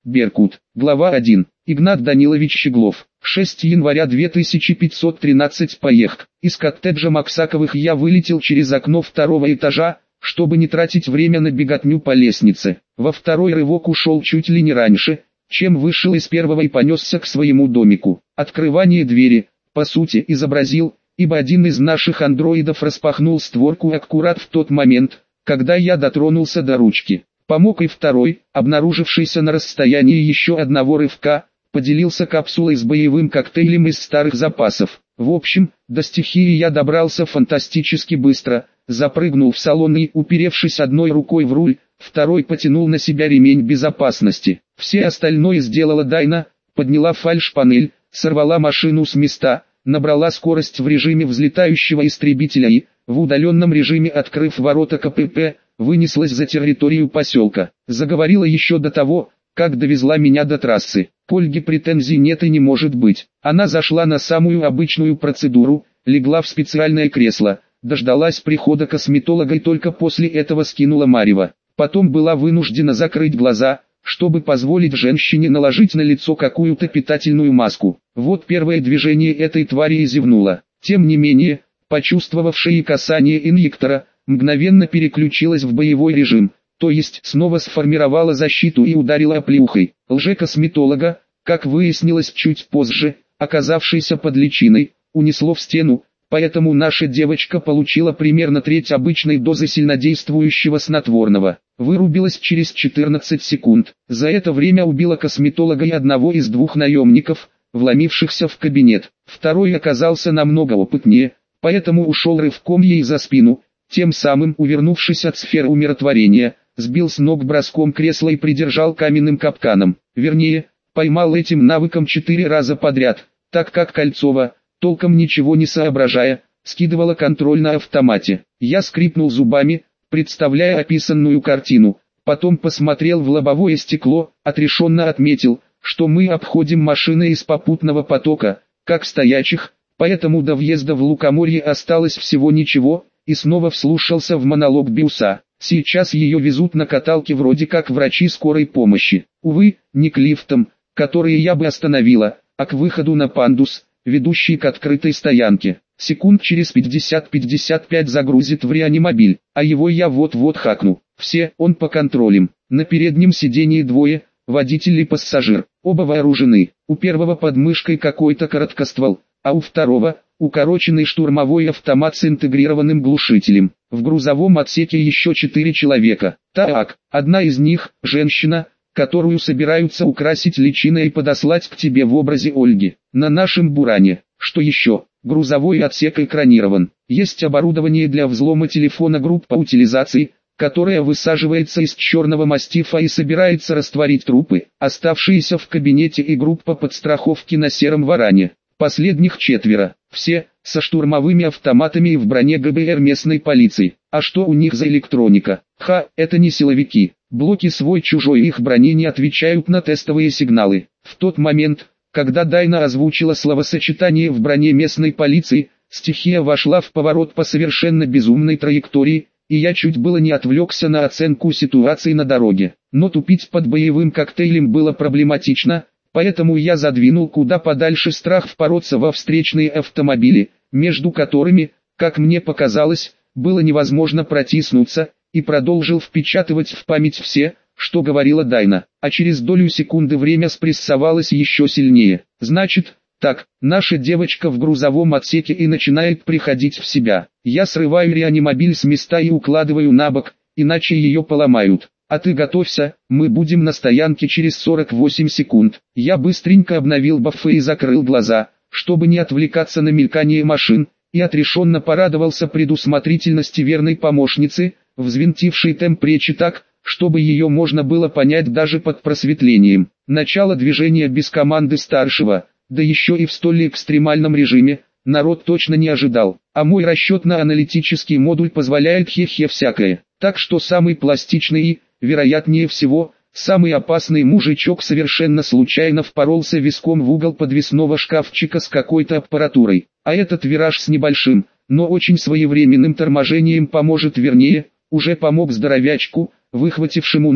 Беркут. Глава 1. Игнат Данилович Щеглов. 6 января 2513. Поехк. Из коттеджа Максаковых я вылетел через окно второго этажа, чтобы не тратить время на беготню по лестнице. Во второй рывок ушел чуть ли не раньше, чем вышел из первого и понесся к своему домику. Открывание двери, по сути, изобразил, ибо один из наших андроидов распахнул створку аккурат в тот момент, когда я дотронулся до ручки. Помог и второй, обнаружившийся на расстоянии еще одного рывка, поделился капсулой с боевым коктейлем из старых запасов. В общем, до стихии я добрался фантастически быстро, запрыгнул в салон и, уперевшись одной рукой в руль, второй потянул на себя ремень безопасности. Все остальное сделала Дайна, подняла фальш-панель, сорвала машину с места, набрала скорость в режиме взлетающего истребителя и, в удаленном режиме открыв ворота КПП, вынеслась за территорию поселка. Заговорила еще до того, как довезла меня до трассы. К Ольге претензий нет и не может быть. Она зашла на самую обычную процедуру, легла в специальное кресло, дождалась прихода косметолога и только после этого скинула марево. Потом была вынуждена закрыть глаза, чтобы позволить женщине наложить на лицо какую-то питательную маску. Вот первое движение этой твари и зевнула. Тем не менее, почувствовавшая касание инъектора, мгновенно переключилась в боевой режим, то есть снова сформировала защиту и ударила оплеухой. Лже-косметолога, как выяснилось чуть позже, оказавшийся под личиной, унесло в стену, поэтому наша девочка получила примерно треть обычной дозы сильнодействующего снотворного. Вырубилась через 14 секунд. За это время убила косметолога и одного из двух наемников, вломившихся в кабинет. Второй оказался намного опытнее, поэтому ушел рывком ей за спину, тем самым увернувшись от сферы умиротворения, сбил с ног броском кресла и придержал каменным капканом. Вернее, поймал этим навыком 4 раза подряд, так как Кольцова, толком ничего не соображая, скидывала контроль на автомате. Я скрипнул зубами, представляя описанную картину, потом посмотрел в лобовое стекло, отрешенно отметил, что мы обходим машины из попутного потока, как стоячих, поэтому до въезда в Лукоморье осталось всего ничего, и снова вслушался в монолог Биуса. Сейчас ее везут на каталке вроде как врачи скорой помощи. Увы, не к лифтам, которые я бы остановила, а к выходу на пандус, ведущий к открытой стоянке. Секунд через 50-55 загрузит в реанимобиль, а его я вот-вот хакну. Все, он по контролям. На переднем сидении двое, водитель и пассажир. Оба вооружены. У первого под мышкой какой-то короткоствол, а у второго – укороченный штурмовой автомат с интегрированным глушителем. В грузовом отсеке еще 4 человека. Так, одна из них – женщина, которую собираются украсить личиной и подослать к тебе в образе Ольги. На нашем Буране. Что еще? Грузовой отсек экранирован. Есть оборудование для взлома телефона, группа утилизации, которая высаживается из черного мастифа и собирается растворить трупы, оставшиеся в кабинете, и группа подстраховки на сером варане. Последних 4, все, со штурмовыми автоматами и в броне ГБР местной полиции. А что у них за электроника? Это не силовики. Блоки свой-чужой их брони не отвечают на тестовые сигналы. В тот момент, когда Дайна озвучила словосочетание в броне местной полиции, стихия вошла в поворот по совершенно безумной траектории, и я чуть было не отвлекся на оценку ситуации на дороге. Но тупить под боевым коктейлем было проблематично, поэтому я задвинул куда подальше страх впороться во встречные автомобили, между которыми, как мне показалось, было невозможно протиснуться, и продолжил впечатывать в память все, что говорила Дайна. А через долю секунды время спрессовалось еще сильнее. Значит, так, наша девочка в грузовом отсеке и начинает приходить в себя. Я срываю реанимобиль с места и укладываю на бок, иначе ее поломают. А ты готовься, мы будем на стоянке через 48 секунд. Я быстренько обновил бафы и закрыл глаза, чтобы не отвлекаться на мелькание машин, и отрешенно порадовался предусмотрительности верной помощницы, взвинтившей темп речи так, чтобы ее можно было понять даже под просветлением. Начало движения без команды старшего, да еще и в столь экстремальном режиме, народ точно не ожидал. А мой расчетно-аналитический модуль позволяет хе-хе всякое. Так что самый пластичный и, вероятнее всего, самый опасный мужичок совершенно случайно впоролся виском в угол подвесного шкафчика с какой-то аппаратурой. А этот вираж с небольшим, но очень своевременным торможением поможет, вернее, уже помог здоровячку, выхватившему нож,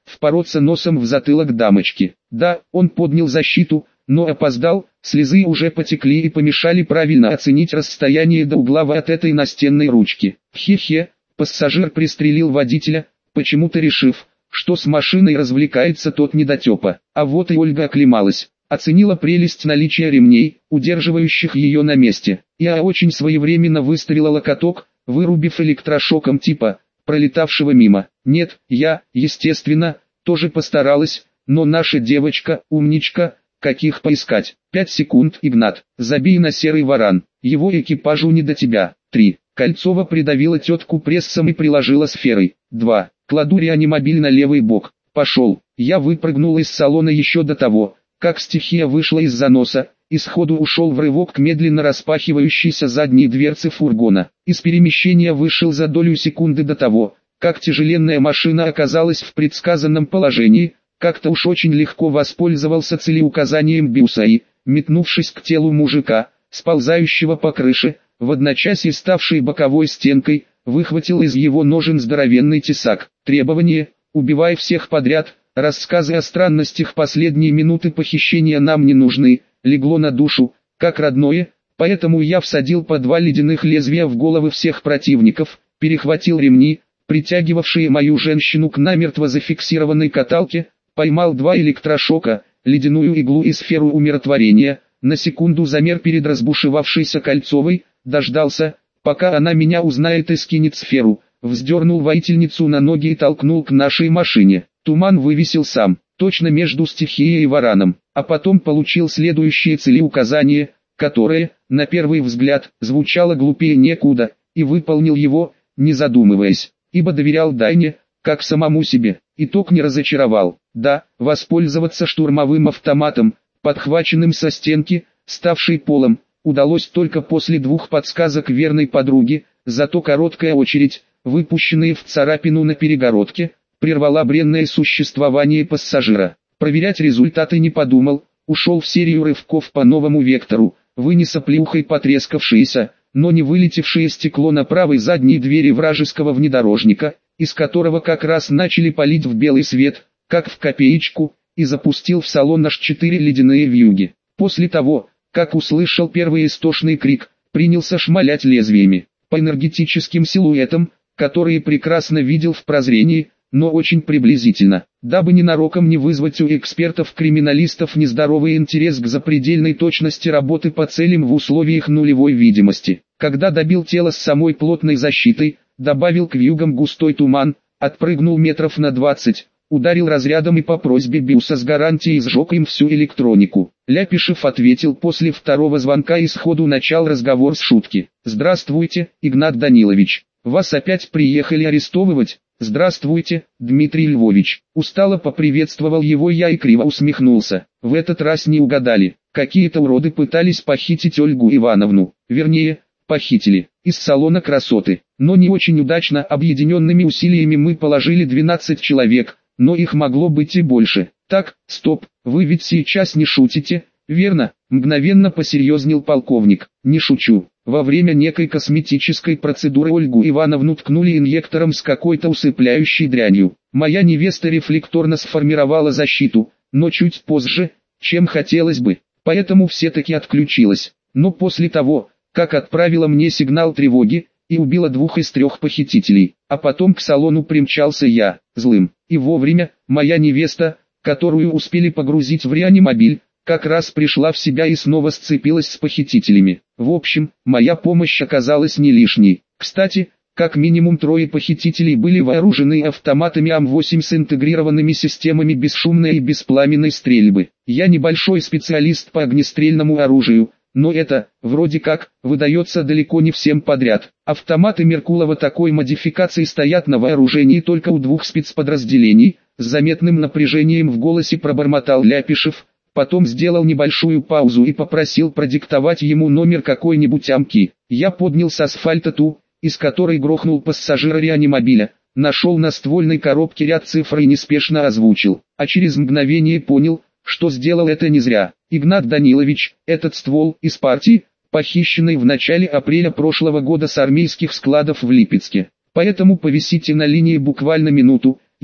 впороться носом в затылок дамочки. Да, он поднял защиту, но опоздал, слезы уже потекли и помешали правильно оценить расстояние до угла от этой настенной ручки. Хе-хе, пассажир пристрелил водителя, почему-то решив, что с машиной развлекается тот недотепа. А вот и Ольга оклемалась, оценила прелесть наличия ремней, удерживающих ее на месте. Я очень своевременно выставила локоток, вырубив электрошоком типа, пролетавшего мимо. Нет, я, естественно, тоже постаралась, но наша девочка, умничка, каких поискать. 5 секунд, Игнат, забей на серый варан, его экипажу не до тебя. 3. Кольцова придавила тетку прессом и приложила сферой. 2. Кладу реанимобиль на левый бок. Пошел. Я выпрыгнул из салона еще до того, как стихия вышла из заноса, и сходу ушел в рывок к медленно распахивающейся задней дверце фургона. Из перемещения вышел за долю секунды до того, как тяжеленная машина оказалась в предсказанном положении, как-то уж очень легко воспользовался целеуказанием Бюса и, метнувшись к телу мужика, сползающего по крыше, в одночасье ставшей боковой стенкой, выхватил из его ножен здоровенный тесак. Требование: убивай всех подряд, рассказы о странностях последние минуты похищения нам не нужны, легло на душу, как родное, поэтому я всадил по 2 ледяных лезвия в головы всех противников, перехватил ремни, притягивавшие мою женщину к намертво зафиксированной каталке, поймал 2 электрошока, ледяную иглу и сферу умиротворения, на секунду замер перед разбушевавшейся Кольцовой, дождался, пока она меня узнает и скинет сферу, вздернул воительницу на ноги и толкнул к нашей машине. Туман вывесил сам, точно между стихией и вараном, а потом получил следующее целеуказание, которое, на первый взгляд, звучало глупее некуда, и выполнил его, не задумываясь, ибо доверял Дайне, как самому себе. Итог не разочаровал. Да, воспользоваться штурмовым автоматом, подхваченным со стенки, ставшей полом, удалось только после 2 подсказок верной подруги, зато короткая очередь, выпущенная в царапину на перегородке, прервала бренное существование пассажира. Проверять результаты не подумал, ушел в серию рывков по новому вектору, вынес оплеухой потрескавшееся, но не вылетевшее стекло на правой задней двери вражеского внедорожника, из которого как раз начали палить в белый свет, как в копеечку, и запустил в салон аж 4 ледяные вьюги. После того, как услышал первый истошный крик, принялся шмалять лезвиями по энергетическим силуэтам, которые прекрасно видел в прозрении, но очень приблизительно, дабы ненароком не вызвать у экспертов-криминалистов нездоровый интерес к запредельной точности работы по целям в условиях нулевой видимости. Когда добил тело с самой плотной защитой, добавил к вьюгам густой туман, отпрыгнул метров на 20, ударил разрядом и по просьбе Бюса с гарантией сжег им всю электронику. Ляпишев ответил после второго звонка и сходу начал разговор с шутки. «Здравствуйте, Игнат Данилович, вас опять приехали арестовывать?» «Здравствуйте, Дмитрий Львович». Устало поприветствовал его я и криво усмехнулся. В этот раз не угадали. Какие-то уроды пытались похитить Ольгу Ивановну. Вернее, похитили. Из салона красоты. Но не очень удачно. Объединенными усилиями мы положили 12 человек, но их могло быть и больше. Так, стоп, вы ведь сейчас не шутите, верно? Мгновенно посерьезнел полковник. Не шучу. Во время некой косметической процедуры Ольгу Ивановну ткнули инъектором с какой-то усыпляющей дрянью. Моя невеста рефлекторно сформировала защиту, но чуть позже, чем хотелось бы, поэтому все-таки отключилась. Но после того, как отправила мне сигнал тревоги, и убила 2 из 3 похитителей, а потом к салону примчался я, злым, и вовремя, моя невеста, которую успели погрузить в реанимобиль, как раз пришла в себя и снова сцепилась с похитителями. В общем, моя помощь оказалась не лишней. Кстати, как минимум 3 похитителей были вооружены автоматами АМ-8 с интегрированными системами бесшумной и беспламенной стрельбы. Я небольшой специалист по огнестрельному оружию, но это, вроде как, выдается далеко не всем подряд. Автоматы Меркулова такой модификации стоят на вооружении только у 2 спецподразделений, с заметным напряжением в голосе пробормотал Ляпишев. Потом сделал небольшую паузу и попросил продиктовать ему номер какой-нибудь амки. Я поднял с асфальта ту, из которой грохнул пассажира реанимобиля, нашел на ствольной коробке ряд цифр и неспешно озвучил. А через мгновение понял, что сделал это не зря. Игнат Данилович, этот ствол из партии, похищенный в начале апреля прошлого года с армейских складов в Липецке. Поэтому повисите на линии буквально минуту,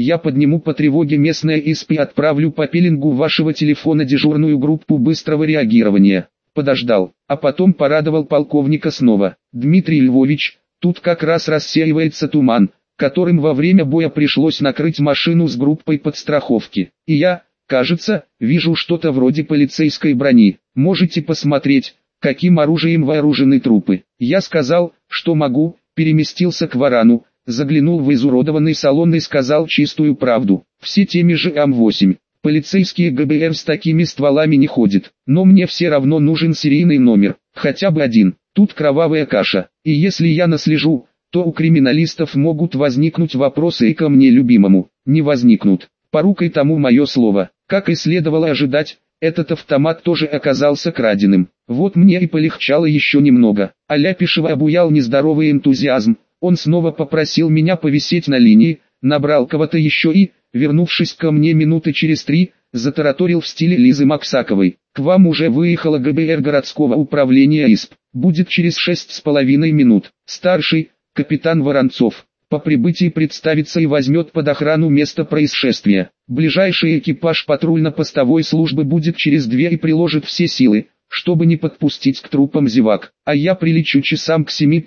я подниму по тревоге местное ИСП и отправлю по пеленгу вашего телефона дежурную группу быстрого реагирования. Подождал, а потом порадовал полковника снова. Дмитрий Львович, тут как раз рассеивается туман, которым во время боя пришлось накрыть машину с группой подстраховки. И я, кажется, вижу что-то вроде полицейской брони. Можете посмотреть, каким оружием вооружены трупы. Я сказал, что могу, переместился к Варану, заглянул в изуродованный салон и сказал чистую правду. Все теми же Ам-8. Полицейские ГБР с такими стволами не ходят, но мне все равно нужен серийный номер, хотя бы один. Тут кровавая каша, и если я наслежу, то у криминалистов могут возникнуть вопросы и ко мне любимому. Не возникнут. Порукой тому мое слово. Как и следовало ожидать, этот автомат тоже оказался краденым. Вот мне и полегчало еще немного. А Ляпишева обуял нездоровый энтузиазм. Он снова попросил меня повисеть на линии, набрал кого-то еще и, вернувшись ко мне минуты через 3, затараторил в стиле Лизы Максаковой. К вам уже выехала ГБР городского управления ИСП. Будет через 6,5 минут. Старший, капитан Воронцов, по прибытии представится и возьмет под охрану место происшествия. Ближайший экипаж патрульно-постовой службы будет через 2 и приложит все силы, чтобы не подпустить к трупам зевак. А я прилечу часам к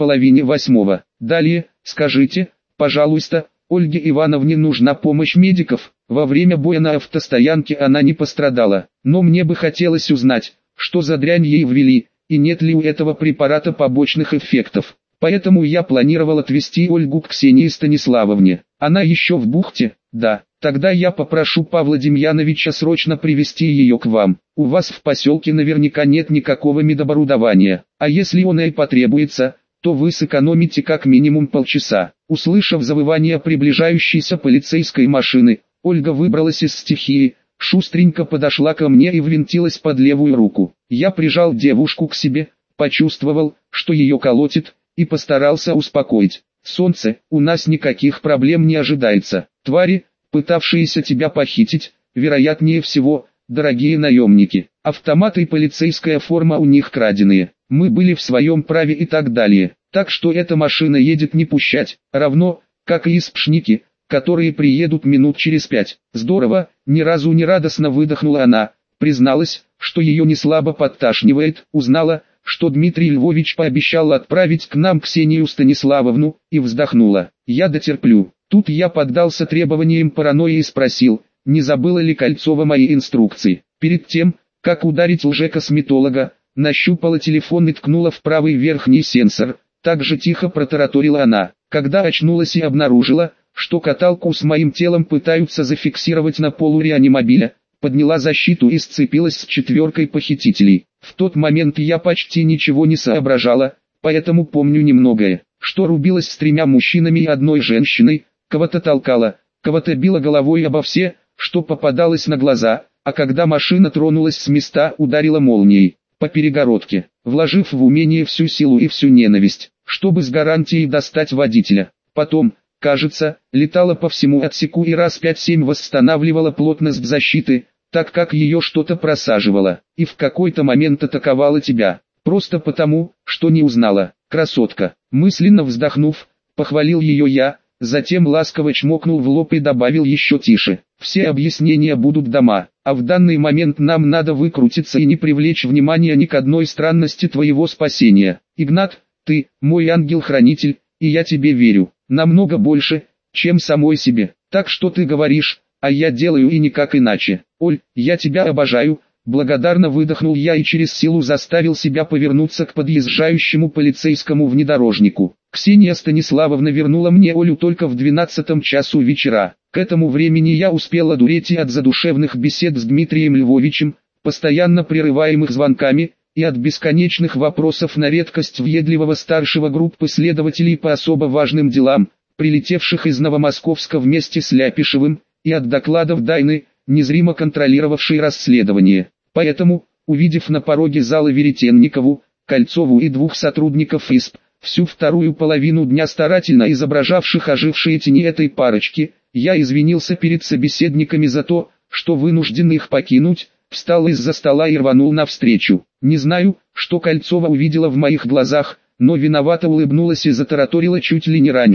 7:30. Далее, скажите, пожалуйста, Ольге Ивановне нужна помощь медиков. Во время боя на автостоянке она не пострадала, но мне бы хотелось узнать, что за дрянь ей ввели, и нет ли у этого препарата побочных эффектов. Поэтому я планировал отвезти Ольгу к Ксении Станиславовне. Она еще в бухте? Да. Тогда я попрошу Павла Демьяновича срочно привезти ее к вам. У вас в поселке наверняка нет никакого медоборудования. А если он и потребуется, то вы сэкономите как минимум полчаса. Услышав завывание приближающейся полицейской машины, Ольга выбралась из стихии, шустренько подошла ко мне и ввинтилась под левую руку. Я прижал девушку к себе, почувствовал, что ее колотит, и постарался успокоить. «Солнце, у нас никаких проблем не ожидается. Твари, пытавшиеся тебя похитить, вероятнее всего, дорогие наемники. Автоматы и полицейская форма у них краденые. Мы были в своем праве и так далее. Так что эта машина едет не пущать, равно, как и испшники, которые приедут минут через 5. Здорово», ни разу не радостно выдохнула она, призналась, что ее не слабо подташнивает, узнала, что Дмитрий Львович пообещал отправить к нам Ксению Станиславовну, и вздохнула. «Я дотерплю». Тут я поддался требованиям паранойи и спросил, не забыла ли Кольцова мои инструкции. Перед тем, как ударить лжекосметолога, нащупала телефон и ткнула в правый верхний сенсор. Так же тихо протараторила она. Когда очнулась и обнаружила, что каталку с моим телом пытаются зафиксировать на полу реанимобиля, подняла защиту и сцепилась с 4 похитителей. В тот момент я почти ничего не соображала, поэтому помню немногое, что рубилась с 3 мужчинами и 1 женщиной, кого-то толкала, кого-то била головой обо все, что попадалось на глаза, а когда машина тронулась с места, ударила молнией по перегородке, вложив в умение всю силу и всю ненависть, чтобы с гарантией достать водителя. Потом, кажется, летала по всему отсеку и раз 5-7 восстанавливала плотность защиты, так как ее что-то просаживало, и в какой-то момент атаковала тебя, просто потому, что не узнала. Красотка. Мысленно вздохнув, похвалил ее я, затем ласково чмокнул в лоб и добавил еще тише. Все объяснения будут дома, а в данный момент нам надо выкрутиться и не привлечь внимания ни к одной странности твоего спасения. Игнат, ты, мой ангел-хранитель, и я тебе верю, намного больше, чем самой себе. Так что ты говоришь, а я делаю и никак иначе. Оль, я тебя обожаю, благодарно выдохнул я и через силу заставил себя повернуться к подъезжающему полицейскому внедорожнику. Ксения Станиславовна вернула мне Олю только в 12 часу вечера. К этому времени я успел одуреть и от задушевных бесед с Дмитрием Львовичем, постоянно прерываемых звонками, и от бесконечных вопросов на редкость въедливого старшего группы следователей по особо важным делам, прилетевших из Новомосковска вместе с Ляпишевым, и от докладов Дайны, незримо контролировавшей расследование. Поэтому, увидев на пороге зала Веретенникову, Кольцову и 2 сотрудников ИСП, всю вторую половину дня старательно изображавших ожившие тени этой парочки, я извинился перед собеседниками за то, что вынужден их покинуть, встал из-за стола и рванул навстречу. Не знаю, что Кольцова увидела в моих глазах, но виновато улыбнулась и затараторила чуть ли не раньше,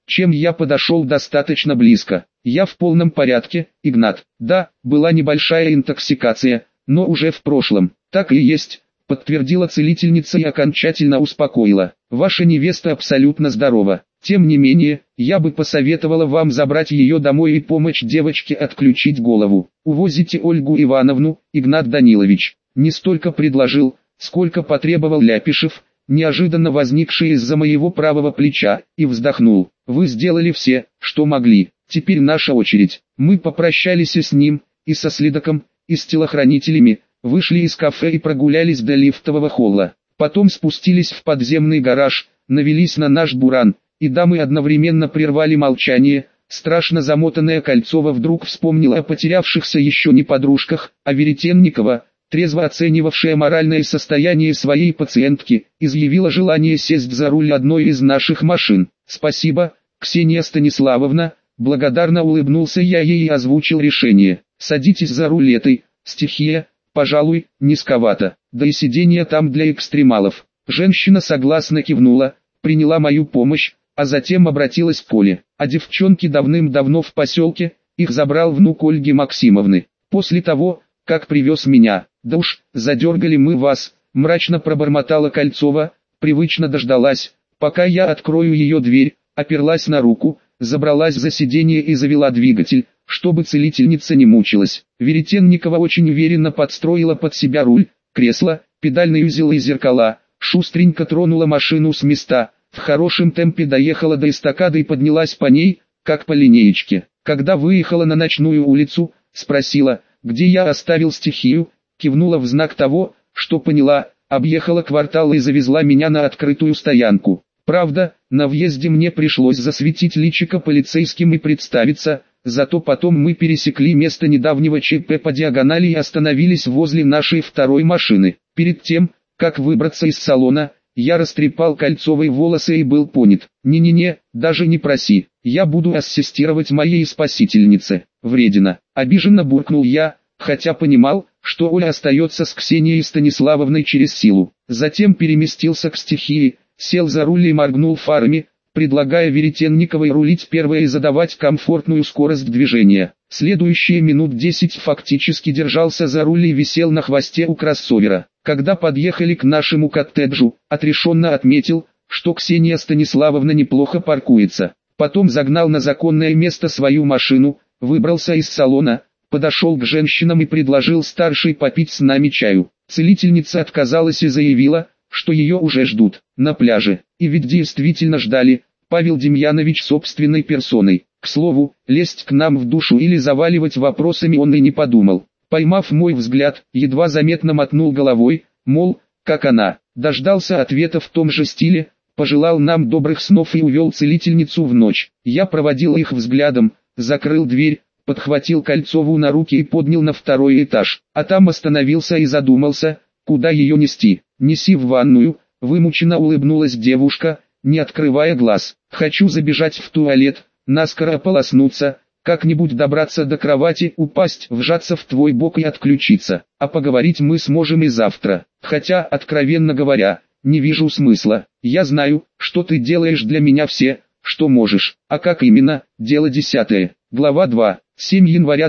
чем я подошел достаточно близко. Я в полном порядке, Игнат. Да, была небольшая интоксикация, но уже в прошлом. Так и есть, подтвердила целительница и окончательно успокоила. Ваша невеста абсолютно здорова. Тем не менее, я бы посоветовала вам забрать ее домой и помочь девочке отключить голову. Увозите Ольгу Ивановну, Игнат Данилович. Не столько предложил, сколько потребовал Ляпишев, неожиданно возникший из-за моего правого плеча, и вздохнул. Вы сделали все, что могли. Теперь наша очередь. Мы попрощались и с ним, и со следаком, и с телохранителями, вышли из кафе и прогулялись до лифтового холла. Потом спустились в подземный гараж, навелись на наш буран, и дамы одновременно прервали молчание. Страшно замотанная Кольцова вдруг вспомнила о потерявшихся еще не подружках, а Веретенникова, трезво оценивавшая моральное состояние своей пациентки, изъявила желание сесть за руль одной из наших машин. «Спасибо, Ксения Станиславовна», благодарно улыбнулся я ей и озвучил решение. «Садитесь за руль этой, стихия, пожалуй, низковато, да и сиденье там для экстремалов». Женщина согласно кивнула, приняла мою помощь, а затем обратилась к Коле. А девчонки давным-давно в поселке, их забрал внук Ольги Максимовны. После того, как привез меня, да уж, задергали мы вас, мрачно пробормотала Кольцова, привычно дождалась, пока я открою ее дверь, оперлась на руку, забралась за сиденье и завела двигатель, чтобы целительница не мучилась. Веретенникова очень уверенно подстроила под себя руль, кресло, педальный узел и зеркала, шустренько тронула машину с места, в хорошем темпе доехала до эстакады и поднялась по ней, как по линеечке. Когда выехала на ночную улицу, спросила, где я оставил стихию, кивнула в знак того, что поняла, объехала квартал и завезла меня на открытую стоянку. Правда, на въезде мне пришлось засветить личико полицейским и представиться, зато потом мы пересекли место недавнего ЧП по диагонали и остановились возле нашей второй машины. Перед тем, как выбраться из салона, я растрепал Кольцовой волосы и был понят. «Не-не-не, даже не проси, я буду ассистировать моей спасительнице, вредина». Обиженно буркнул я, хотя понимал, что Оля остается с Ксенией Станиславовной через силу. Затем переместился к стихии, сел за руль и моргнул фарами, предлагая Веретенниковой рулить первой и задавать комфортную скорость движения. Следующие минут 10 фактически держался за руль и висел на хвосте у кроссовера. Когда подъехали к нашему коттеджу, отрешенно отметил, что Ксения Станиславовна неплохо паркуется. Потом загнал на законное место свою машину, выбрался из салона, подошел к женщинам и предложил старшей попить с нами чаю. Целительница отказалась и заявила, что ее уже ждут на пляже. И ведь действительно ждали, Павел Демьянович собственной персоной. К слову, лезть к нам в душу или заваливать вопросами он и не подумал. Поймав мой взгляд, едва заметно мотнул головой, мол, как она. Дождался ответа в том же стиле, пожелал нам добрых снов и увел целительницу в ночь. Я проводил их взглядом, закрыл дверь, подхватил Кольцову на руки и поднял на второй этаж. А там остановился и задумался, куда ее нести. «Неси в ванную», вымученно улыбнулась девушка, не открывая глаз. «Хочу забежать в туалет, наскоро ополоснуться, как-нибудь добраться до кровати, упасть, вжаться в твой бок и отключиться. А поговорить мы сможем и завтра. Хотя, откровенно говоря, не вижу смысла. Я знаю, что ты делаешь для меня все, что можешь. А как именно, дело 10. Глава 2. 7 января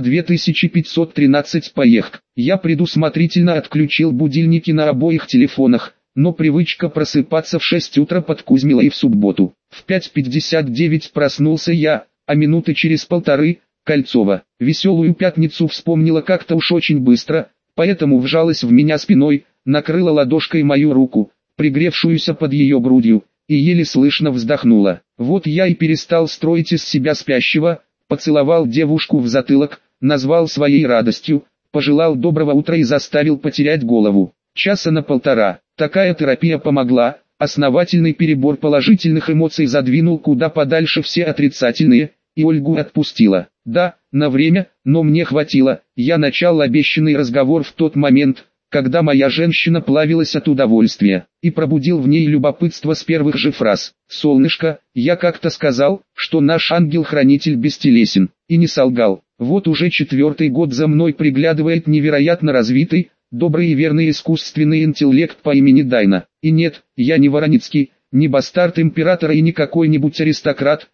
2513 поехк. Я предусмотрительно отключил будильники на обоих телефонах, но привычка просыпаться в 6 утра подкузмила и в субботу. В 5:59 проснулся я, а минуты через полторы – Кольцова. Веселую пятницу вспомнила как-то уж очень быстро, поэтому вжалась в меня спиной, накрыла ладошкой мою руку, пригревшуюся под ее грудью, и еле слышно вздохнула. Вот я и перестал строить из себя спящего, поцеловал девушку в затылок, назвал своей радостью, пожелал доброго утра и заставил потерять голову. Часа на полтора. Такая терапия помогла, основательный перебор положительных эмоций задвинул куда подальше все отрицательные, и Ольгу отпустила. Да, на время, но мне хватило. Я начал обещанный разговор в тот момент, когда моя женщина плавилась от удовольствия, и пробудил в ней любопытство с первых же фраз. «Солнышко, я как-то сказал, что наш ангел-хранитель бестелесен, и не солгал. Вот уже 4-й год за мной приглядывает невероятно развитый, добрый и верный искусственный интеллект по имени Дайна. И нет, я не Вороницкий, не бастард императора и не какой-нибудь аристократ,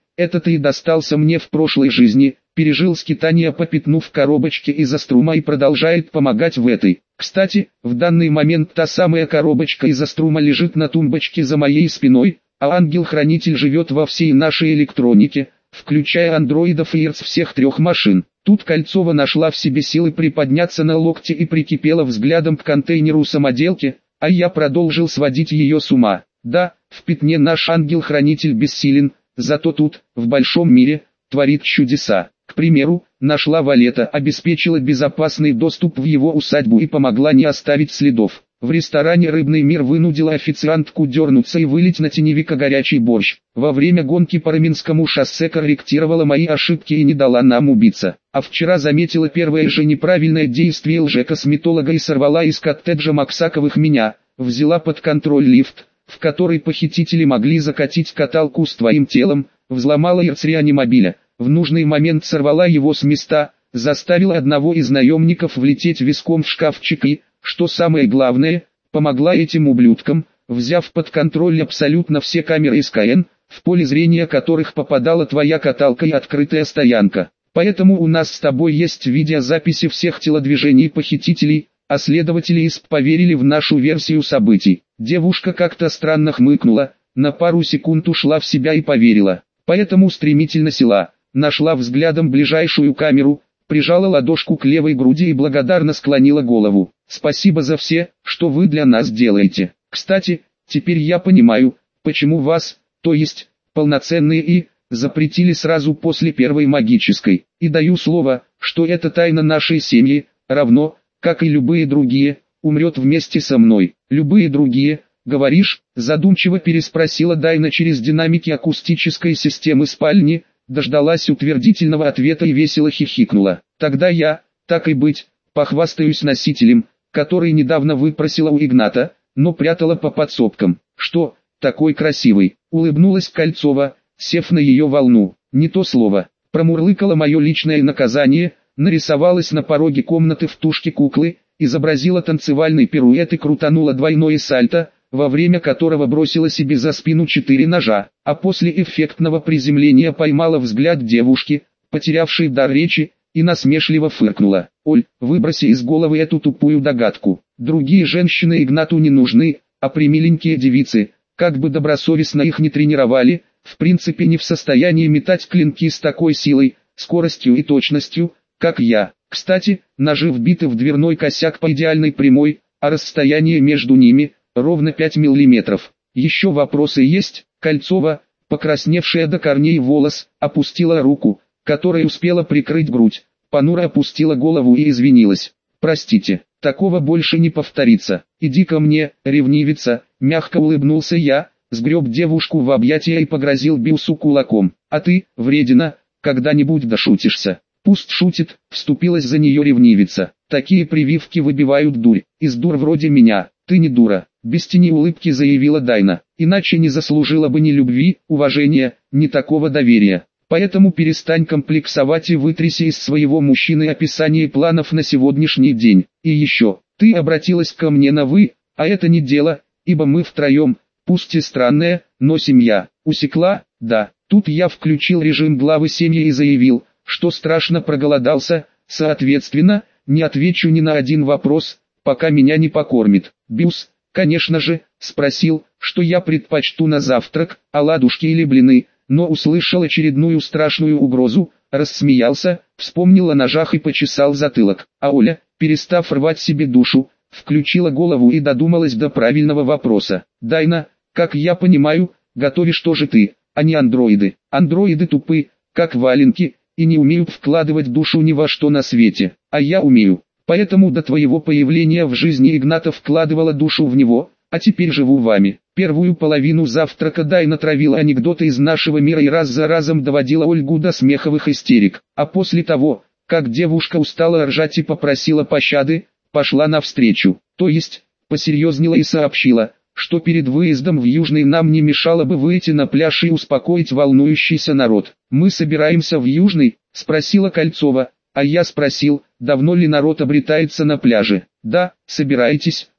это-то и достался мне в прошлой жизни, пережил скитания по пятну в коробочке из аструма и продолжает помогать в этой. Кстати, в данный момент та самая коробочка из аструма лежит на тумбочке за моей спиной, а ангел-хранитель живет во всей нашей электронике, включая андроидов и ИРЦ всех 3 машин. Тут Кольцова нашла в себе силы приподняться на локте и прикипела взглядом к контейнеру самоделки, а я продолжил сводить ее с ума. Да, в пятне наш ангел-хранитель бессилен, зато тут, в большом мире, творит чудеса. К примеру, нашла Валета, обеспечила безопасный доступ в его усадьбу и помогла не оставить следов. В ресторане «Рыбный мир» вынудила официантку дернуться и вылить на теневика горячий борщ. Во время гонки по Раменскому шоссе корректировала мои ошибки и не дала нам убиться. А вчера заметила первое же неправильное действие лжекосметолога и сорвала из коттеджа Максаковых меня, взяла под контроль лифт, в который похитители могли закатить каталку с твоим телом, взломала ИРЦ реанимобиля, в нужный момент сорвала его с места, заставила одного из наемников влететь виском в шкафчик и, что самое главное, помогла этим ублюдкам, взяв под контроль абсолютно все камеры СКН, в поле зрения которых попадала твоя каталка и открытая стоянка. Поэтому у нас с тобой есть видеозаписи всех телодвижений похитителей, а следователи ИСП поверили в нашу версию событий. Девушка как-то странно хмыкнула, на пару секунд ушла в себя и поверила. Поэтому стремительно села, нашла взглядом ближайшую камеру, прижала ладошку к левой груди и благодарно склонила голову. Спасибо за все, что вы для нас делаете. Кстати, теперь я понимаю, почему вас, то есть, полноценные и, запретили сразу после первой магической. И даю слово, что эта тайна нашей семьи, равно, как и любые другие, умрет вместе со мной. Любые другие, говоришь, задумчиво переспросила Дайна через динамики акустической системы спальни, дождалась утвердительного ответа и весело хихикнула. Тогда я, так и быть, похвастаюсь носителем, который недавно выпросила у Игната, но прятала по подсобкам. Что, такой красивый, улыбнулась Кольцова, сев на ее волну. Не то слово, промурлыкала мое личное наказание, нарисовалась на пороге комнаты в тушке куклы, изобразила танцевальный пируэт и крутанула двойное сальто, во время которого бросила себе за спину 4 ножа, а после эффектного приземления поймала взгляд девушки, потерявшей дар речи, и насмешливо фыркнула. «Оль, выброси из головы эту тупую догадку. Другие женщины Игнату не нужны, а примиленькие девицы, как бы добросовестно их не тренировали, в принципе не в состоянии метать клинки с такой силой, скоростью и точностью, как я. Кстати, ножи вбиты в дверной косяк по идеальной прямой, а расстояние между ними – ровно 5 миллиметров. Еще вопросы есть?» Кольцова, покрасневшая до корней волос, опустила руку, которой успела прикрыть грудь, понуро опустила голову и извинилась. «Простите, такого больше не повторится. Иди ко мне, ревнивица», мягко улыбнулся я, сгреб девушку в объятия и погрозил Бюсу кулаком. «А ты, вредина, когда-нибудь дошутишься». «Пусть шутит», вступилась за нее ревнивица. «Такие прививки выбивают дурь, из дур вроде меня. Ты не дура», без тени улыбки заявила Дайна. «Иначе не заслужила бы ни любви, уважения, ни такого доверия. Поэтому перестань комплексовать и вытряси из своего мужчины описание планов на сегодняшний день. И еще, ты обратилась ко мне на «вы», а это не дело, ибо мы втроем, пусть и странная, но семья». Усекла? Да. Тут я включил режим главы семьи и заявил, что страшно проголодался, соответственно, не отвечу ни на один вопрос, пока меня не покормит. Бюс, конечно же, спросил, что я предпочту на завтрак, оладушки или блины, но услышал очередную страшную угрозу, рассмеялся, вспомнил о ножах и почесал затылок. А Оля, перестав рвать себе душу, включила голову и додумалась до правильного вопроса. «Дайна, как я понимаю, готовишь тоже ты, а не андроиды. Андроиды тупы, как валенки, и не умеют вкладывать душу ни во что на свете, а я умею. Поэтому до твоего появления в жизни Игната вкладывала душу в него, а теперь живу вами». Первую половину завтрака Дайна травила анекдоты из нашего мира и раз за разом доводила Ольгу до смеховых истерик. А после того, как девушка устала ржать и попросила пощады, пошла навстречу. То есть, посерьезнела и сообщила, что перед выездом в Южный нам не мешало бы выйти на пляж и успокоить волнующийся народ. «Мы собираемся в Южный?» – спросила Кольцова, а я спросил, давно ли народ обретается на пляже. «Да, собираетесь»,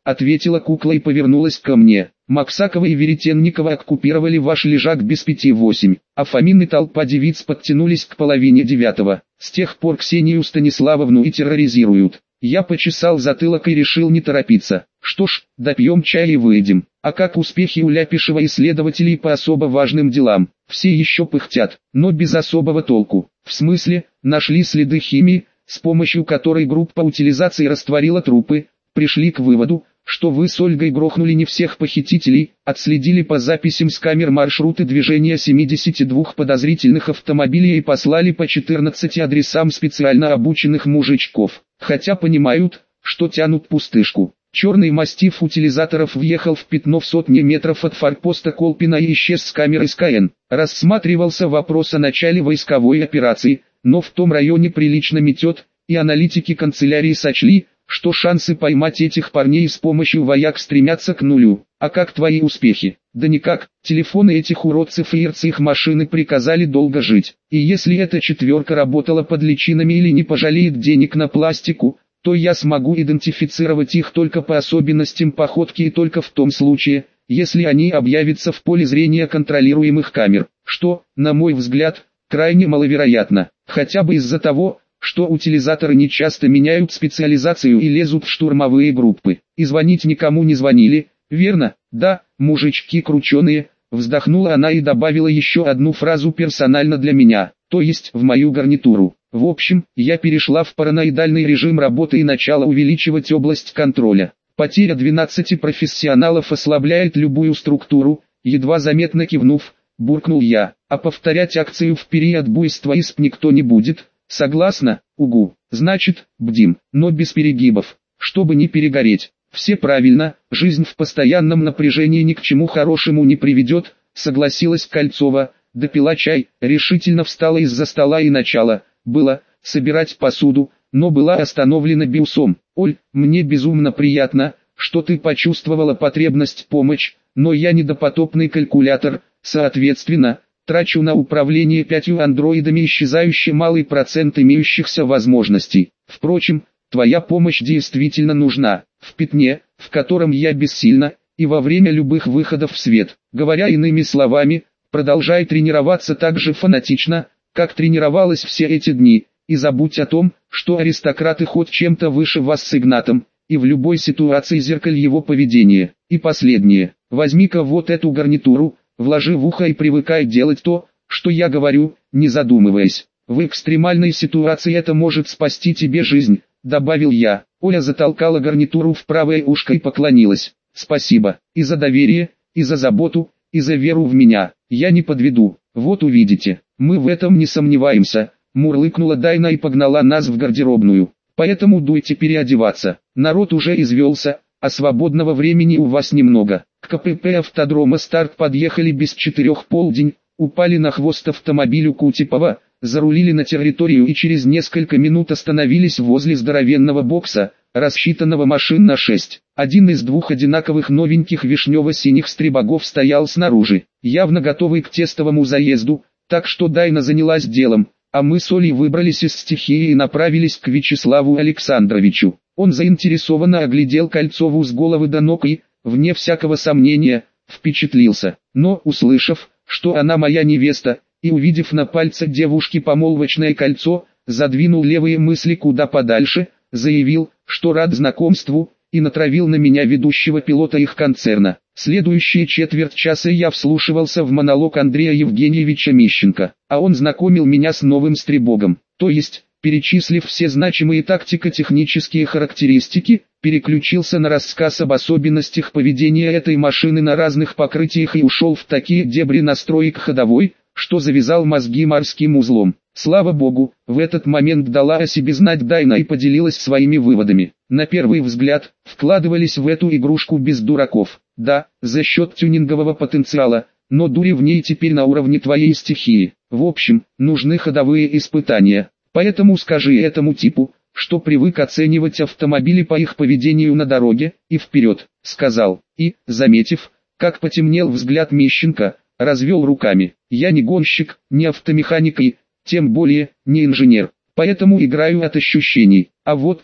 ответила кукла и повернулась ко мне. Максакова и Веретенникова оккупировали ваш лежак без 5:08, а Фомин и толпа девиц подтянулись к половине 9. С тех пор Ксению Станиславовну и терроризируют. Я почесал затылок и решил не торопиться. Что ж, допьем чай и выйдем. А как успехи у Ляпишева и следователей по особо важным делам? Все еще пыхтят, но без особого толку. В смысле, нашли следы химии, с помощью которой группа утилизации растворила трупы, пришли к выводу, что вы с Ольгой грохнули не всех похитителей, отследили по записям с камер маршруты движения 72 подозрительных автомобилей и послали по 14 адресам специально обученных мужичков, хотя понимают, что тянут пустышку. Черный мастиф утилизаторов въехал в пятно в сотни метров от форпоста Колпина и исчез с камеры СКН. Рассматривался вопрос о начале войсковой операции, но в том районе прилично метет, и аналитики канцелярии сочли, что шансы поймать этих парней с помощью вояк стремятся к нулю. А как твои успехи? Да никак, телефоны этих уродцев и их машины приказали долго жить. И если эта четверка работала под личинами или не пожалеет денег на пластику, то я смогу идентифицировать их только по особенностям походки и только в том случае, если они объявятся в поле зрения контролируемых камер, что, на мой взгляд, крайне маловероятно, хотя бы из-за того, что утилизаторы не часто меняют специализацию и лезут в штурмовые группы. И звонить никому не звонили, верно? Да, мужички крученые, вздохнула она и добавила еще одну фразу персонально для меня, то есть в мою гарнитуру. В общем, я перешла в параноидальный режим работы и начала увеличивать область контроля. Потеря 12 профессионалов ослабляет любую структуру, едва заметно кивнув, буркнул я, а повторять акцию в период буйства ИСП никто не будет. Согласна, угу, значит, бдим, но без перегибов, чтобы не перегореть. Все правильно, жизнь в постоянном напряжении ни к чему хорошему не приведет, согласилась Кольцова, допила чай, решительно встала из-за стола и начала, было, собирать посуду, но была остановлена Биусом. Оль, мне безумно приятно, что ты почувствовала потребность помочь, но я недопотопный калькулятор, соответственно, трачу на управление 5 андроидами исчезающий малый процент имеющихся возможностей. Впрочем, твоя помощь действительно нужна, в пятне, в котором я бессильна, и во время любых выходов в свет. Говоря иными словами, продолжай тренироваться так же фанатично, как тренировалась все эти дни, и забудь о том, что аристократы хоть чем-то выше вас с Игнатом, и в любой ситуации зеркаль его поведения. И последнее, возьми-ка вот эту гарнитуру, вложи в ухо и привыкай делать то, что я говорю, не задумываясь. В экстремальной ситуации это может спасти тебе жизнь, добавил я. Оля затолкала гарнитуру в правое ушко и поклонилась. Спасибо, и за доверие, и за заботу, и за веру в меня. Я не подведу, вот увидите, мы в этом не сомневаемся. Мурлыкнула Дайна и погнала нас в гардеробную. Поэтому дуйте переодеваться, народ уже извелся, а свободного времени у вас немного. К КПП автодрома «Старт» подъехали без 4:30, упали на хвост автомобилю Кутепова, зарулили на территорию и через несколько минут остановились возле здоровенного бокса, рассчитанного машин на 6. Один из двух одинаковых новеньких вишнево-синих стрибогов стоял снаружи, явно готовый к тестовому заезду, так что Дайна занялась делом, а мы с Олей выбрались из стихии и направились к Вячеславу Александровичу. Он заинтересованно оглядел Кольцову с головы до ног и, вне всякого сомнения, впечатлился. Но, услышав, что она моя невеста, и увидев на пальце девушки помолвочное кольцо, задвинул левые мысли куда подальше, заявил, что рад знакомству, и натравил на меня ведущего пилота их концерна. Следующие четверть часа я вслушивался в монолог Андрея Евгеньевича Мищенко, а он знакомил меня с новым стрибогом, то есть, перечислив все значимые тактико-технические характеристики, переключился на рассказ об особенностях поведения этой машины на разных покрытиях и ушел в такие дебри настроек ходовой, что завязал мозги морским узлом. Слава богу, в этот момент дала о себе знать Дайна и поделилась своими выводами. На первый взгляд, вкладывались в эту игрушку без дураков. Да, за счет тюнингового потенциала, но дури в ней теперь на уровне твоей стихии. В общем, нужны ходовые испытания. Поэтому скажи этому типу, что привык оценивать автомобили по их поведению на дороге, и вперед, сказал. И, заметив, как потемнел взгляд Мищенко, развел руками. Я не гонщик, не автомеханик и, тем более, не инженер. Поэтому играю от ощущений. А вот так,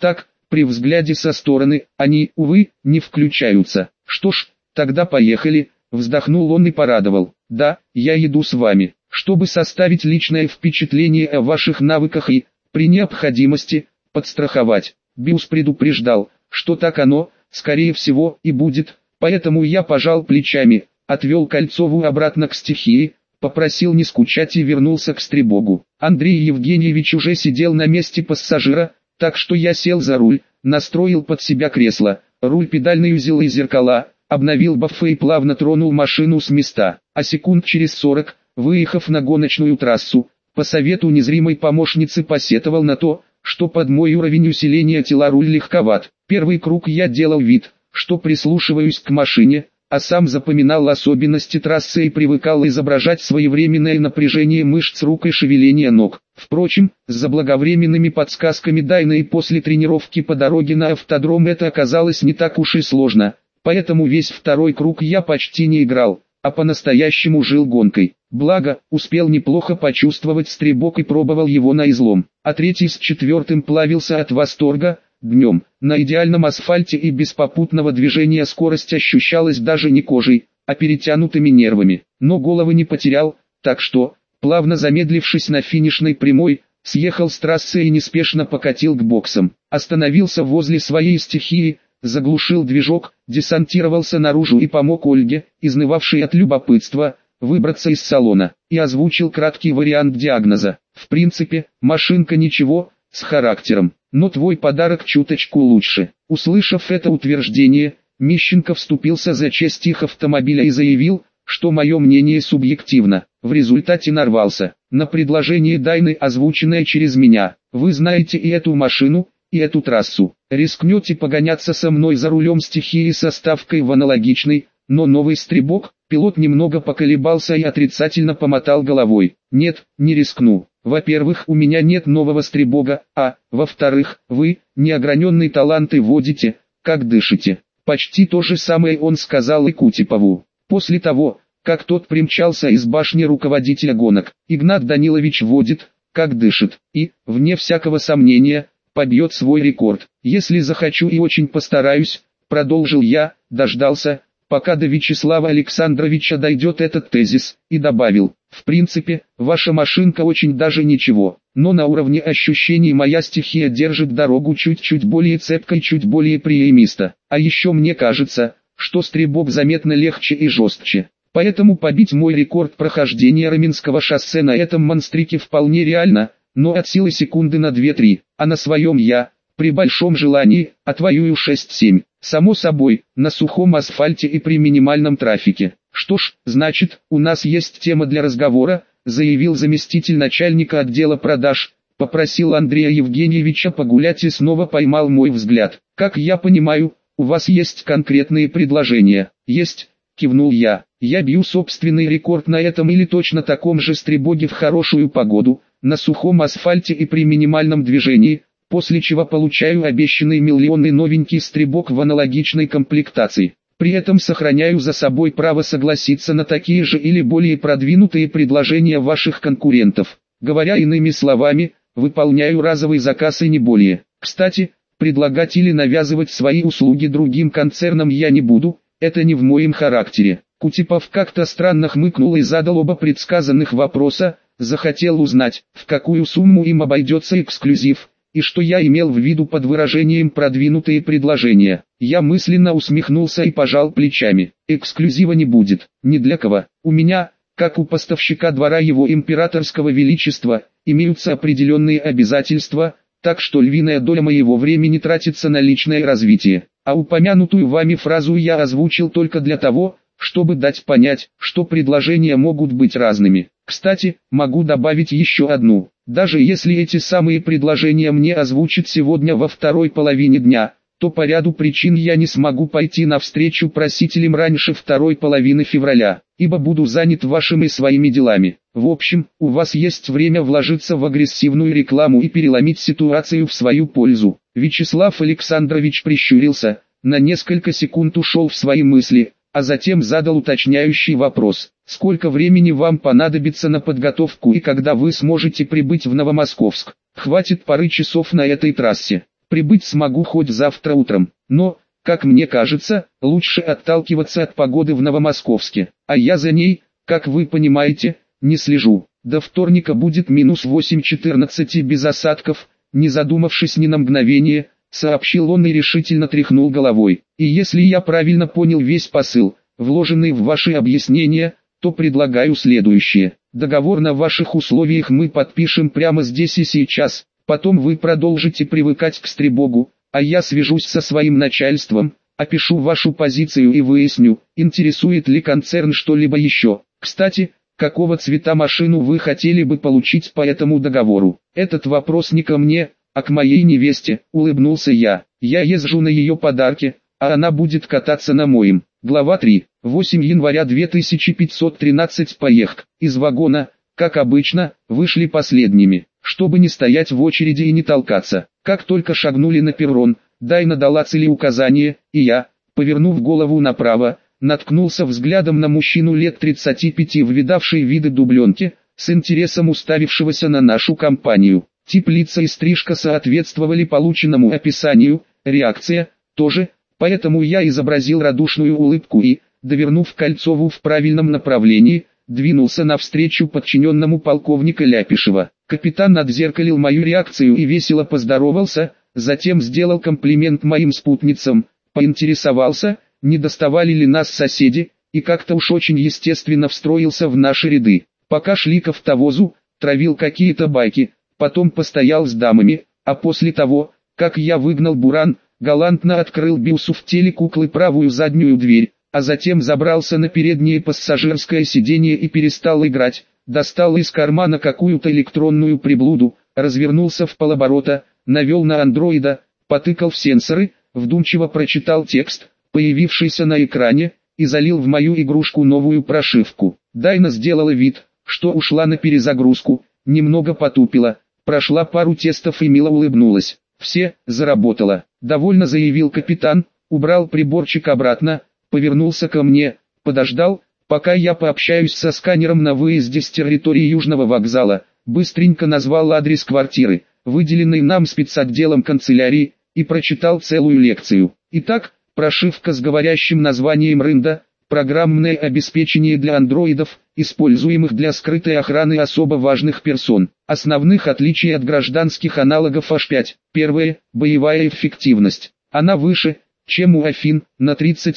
При взгляде со стороны, они, увы, не включаются. Что ж, тогда поехали, вздохнул он и порадовал. Да, я еду с вами, чтобы составить личное впечатление о ваших навыках и, при необходимости, подстраховать. Биус предупреждал, что так оно, скорее всего, и будет, поэтому я пожал плечами, отвел Кольцову обратно к стихии, попросил не скучать и вернулся к Стребогу. Андрей Евгеньевич уже сидел на месте пассажира, так что я сел за руль, настроил под себя кресло, руль, педальный узел и зеркала, обновил баффе и плавно тронул машину с места. А секунд через 40, выехав на гоночную трассу, по совету незримой помощницы посетовал на то, что под мой уровень усиления тела руль легковат. Первый круг я делал вид, что прислушиваюсь к машине, а сам запоминал особенности трассы и привыкал изображать своевременное напряжение мышц рук и шевеление ног. Впрочем, с заблаговременными подсказками Дайна и после тренировки по дороге на автодром это оказалось не так уж и сложно, поэтому весь второй круг я почти не играл, а по-настоящему жил гонкой. Благо, успел неплохо почувствовать Стребог и пробовал его на излом, а третий с четвертым плавился от восторга. Днем, на идеальном асфальте и без попутного движения скорость ощущалась даже не кожей, а перетянутыми нервами. Но головы не потерял, так что, плавно замедлившись на финишной прямой, съехал с трассы и неспешно покатил к боксам. Остановился возле своей стихии, заглушил движок, десантировался наружу и помог Ольге, изнывавшей от любопытства, выбраться из салона, и озвучил краткий вариант диагноза. В принципе, машинка ничего, с характером, но твой подарок чуточку лучше. Услышав это утверждение, Мищенко вступился за честь их автомобиля и заявил, что мое мнение субъективно. В результате нарвался на предложение Дайны, озвученное через меня. Вы знаете и эту машину, и эту трассу. Рискнете погоняться со мной за рулем стихии со ставкой в аналогичный, но новый Стребог? Пилот немного поколебался и отрицательно помотал головой. Нет, не рискну. Во-первых, у меня нет нового Стребога, а, во-вторых, вы, неограненный талант и водите, как дышите. Почти то же самое он сказал и Кутипову. После того, как тот примчался из башни руководителя гонок, Игнат Данилович водит, как дышит, и, вне всякого сомнения, побьет свой рекорд. Если захочу и очень постараюсь, продолжил я, дождался, пока до Вячеслава Александровича дойдет этот тезис, и добавил, в принципе, ваша машинка очень даже ничего, но на уровне ощущений моя стихия держит дорогу чуть-чуть более цепко и чуть более приемисто. А еще мне кажется, что Стребог заметно легче и жестче. Поэтому побить мой рекорд прохождения Раменского шоссе на этом монстрике вполне реально, но от силы секунды на 2-3, а на своем я, при большом желании, отвоюю 6-7. Само собой, на сухом асфальте и при минимальном трафике. Что ж, значит, у нас есть тема для разговора, заявил заместитель начальника отдела продаж, попросил Андрея Евгеньевича погулять и снова поймал мой взгляд. Как я понимаю, у вас есть конкретные предложения? Есть, кивнул я. Я бью собственный рекорд на этом или точно таком же Стребоге в хорошую погоду, на сухом асфальте и при минимальном движении, после чего получаю обещанный миллионный новенький Стребог в аналогичной комплектации. При этом сохраняю за собой право согласиться на такие же или более продвинутые предложения ваших конкурентов. Говоря иными словами, выполняю разовый заказ и не более. Кстати, предлагать или навязывать свои услуги другим концернам я не буду, это не в моем характере. Кутипов как-то странно хмыкнул и задал оба предсказанных вопроса, захотел узнать, в какую сумму им обойдется эксклюзив, и что я имел в виду под выражением «продвинутые предложения». Я мысленно усмехнулся и пожал плечами. Эксклюзива не будет, ни для кого. У меня, как у поставщика двора его императорского величества, имеются определенные обязательства, так что львиная доля моего времени тратится на личное развитие. А упомянутую вами фразу я озвучил только для того, чтобы дать понять, что предложения могут быть разными. Кстати, могу добавить еще одну. Даже если эти самые предложения мне озвучат сегодня во второй половине дня, то по ряду причин я не смогу пойти навстречу просителям раньше второй половины февраля, ибо буду занят вашими и своими делами. В общем, у вас есть время вложиться в агрессивную рекламу и переломить ситуацию в свою пользу. Вячеслав Александрович прищурился, на несколько секунд ушел в свои мысли, а затем задал уточняющий вопрос. Сколько времени вам понадобится на подготовку и когда вы сможете прибыть в Новомосковск? Хватит пары часов на этой трассе. Прибыть смогу хоть завтра утром, но, как мне кажется, лучше отталкиваться от погоды в Новомосковске, а я за ней, как вы понимаете, не слежу. До вторника будет -8-14 без осадков, не задумавшись ни на мгновение, сообщил он и решительно тряхнул головой. И если я правильно понял весь посыл, вложенный в ваши объяснения, то предлагаю следующее. Договор на ваших условиях мы подпишем прямо здесь и сейчас, потом вы продолжите привыкать к Стребогу, а я свяжусь со своим начальством, опишу вашу позицию и выясню, интересует ли концерн что-либо еще. Кстати, какого цвета машину вы хотели бы получить по этому договору? Этот вопрос не ко мне, а к моей невесте, улыбнулся я. Я езжу на ее подарки, а она будет кататься на моем. Глава 3. 8 января 2513 поехк. Из вагона, как обычно, вышли последними, чтобы не стоять в очереди и не толкаться. Как только шагнули на перрон, Дайна дала целеуказание, и я, повернув голову направо, наткнулся взглядом на мужчину лет 35 в видавшей виды дубленке, с интересом уставившегося на нашу компанию. Тип лица и стрижка соответствовали полученному описанию, реакция тоже, поэтому я изобразил радушную улыбку и, довернув Кольцову в правильном направлении, двинулся навстречу подчиненному полковника Ляпишева. Капитан отзеркалил мою реакцию и весело поздоровался, затем сделал комплимент моим спутницам, поинтересовался, не доставали ли нас соседи, и как-то уж очень естественно встроился в наши ряды. Пока шли к автовозу, травил какие-то байки, потом постоял с дамами, а после того, как я выгнал буран, галантно открыл бюсу в теле куклы правую заднюю дверь, а затем забрался на переднее пассажирское сиденье и перестал играть, достал из кармана какую-то электронную приблуду, развернулся в полоборота, навел на андроида, потыкал в сенсоры, вдумчиво прочитал текст, появившийся на экране, и залил в мою игрушку новую прошивку. Дайна сделала вид, что ушла на перезагрузку, немного потупила, прошла пару тестов и мило улыбнулась. «Все, заработало», — довольно заявил капитан, убрал приборчик обратно, повернулся ко мне, подождал, пока я пообщаюсь со сканером на выезде с территории Южного вокзала, быстренько назвал адрес квартиры, выделенной нам спецотделом канцелярии, и прочитал целую лекцию. Итак, прошивка с говорящим названием «Рында», программное обеспечение для андроидов, используемых для скрытой охраны особо важных персон. Основных отличий от гражданских аналогов H5. Первое – боевая эффективность. Она выше, чем у Афин, на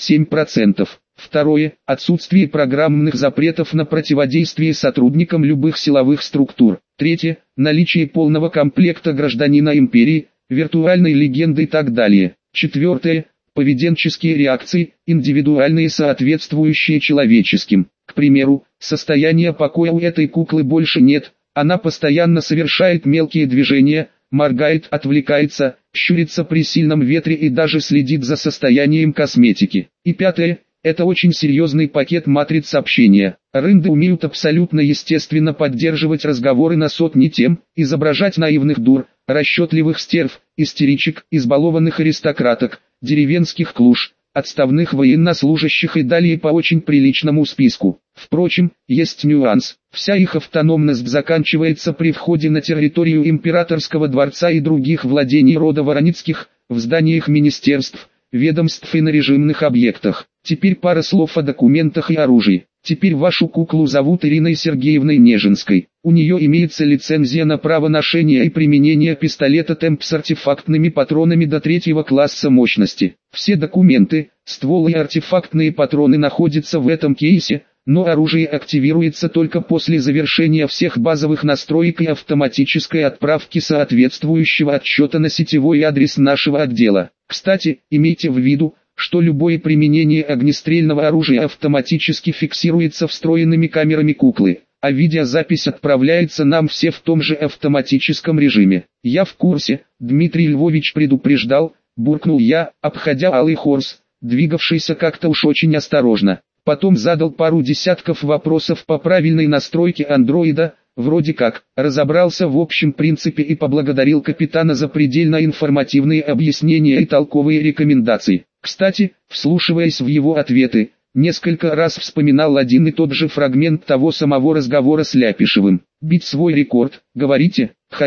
37%. Второе – отсутствие программных запретов на противодействие сотрудникам любых силовых структур. Третье – наличие полного комплекта гражданина империи, виртуальной легенды и так далее. Четвертое – поведенческие реакции, индивидуальные, соответствующие человеческим. К примеру, состояния покоя у этой куклы больше нет, она постоянно совершает мелкие движения, моргает, отвлекается, щурится при сильном ветре и даже следит за состоянием косметики. И пятое, это очень серьезный пакет матриц общения. Рынды умеют абсолютно естественно поддерживать разговоры на сотни тем, изображать наивных дур, расчетливых стерв, истеричек, избалованных аристократок, деревенских клуш, отставных военнослужащих и далее по очень приличному списку. Впрочем, есть нюанс. Вся их автономность заканчивается при входе на территорию императорского дворца и других владений рода Вороницких, в зданиях министерств, ведомств и на режимных объектах. Теперь пара слов о документах и оружии. Теперь вашу куклу зовут Ириной Сергеевной Нежинской. У нее имеется лицензия на право ношения и применения пистолета ТЭМП с артефактными патронами до 3-го класса мощности. Все документы, стволы и артефактные патроны находятся в этом кейсе, но оружие активируется только после завершения всех базовых настроек и автоматической отправки соответствующего отчета на сетевой адрес нашего отдела. Кстати, имейте в виду, что любое применение огнестрельного оружия автоматически фиксируется встроенными камерами куклы, а видеозапись отправляется нам все в том же автоматическом режиме. Я в курсе, Дмитрий Львович предупреждал, буркнул я, обходя алый хорс, двигавшийся как-то уж очень осторожно. Потом задал пару десятков вопросов по правильной настройке андроида, вроде как, разобрался в общем принципе и поблагодарил капитана за предельно информативные объяснения и толковые рекомендации. Кстати, вслушиваясь в его ответы, несколько раз вспоминал один и тот же фрагмент того самого разговора с Ляпишевым. «Бить свой рекорд, говорите, ХМ?»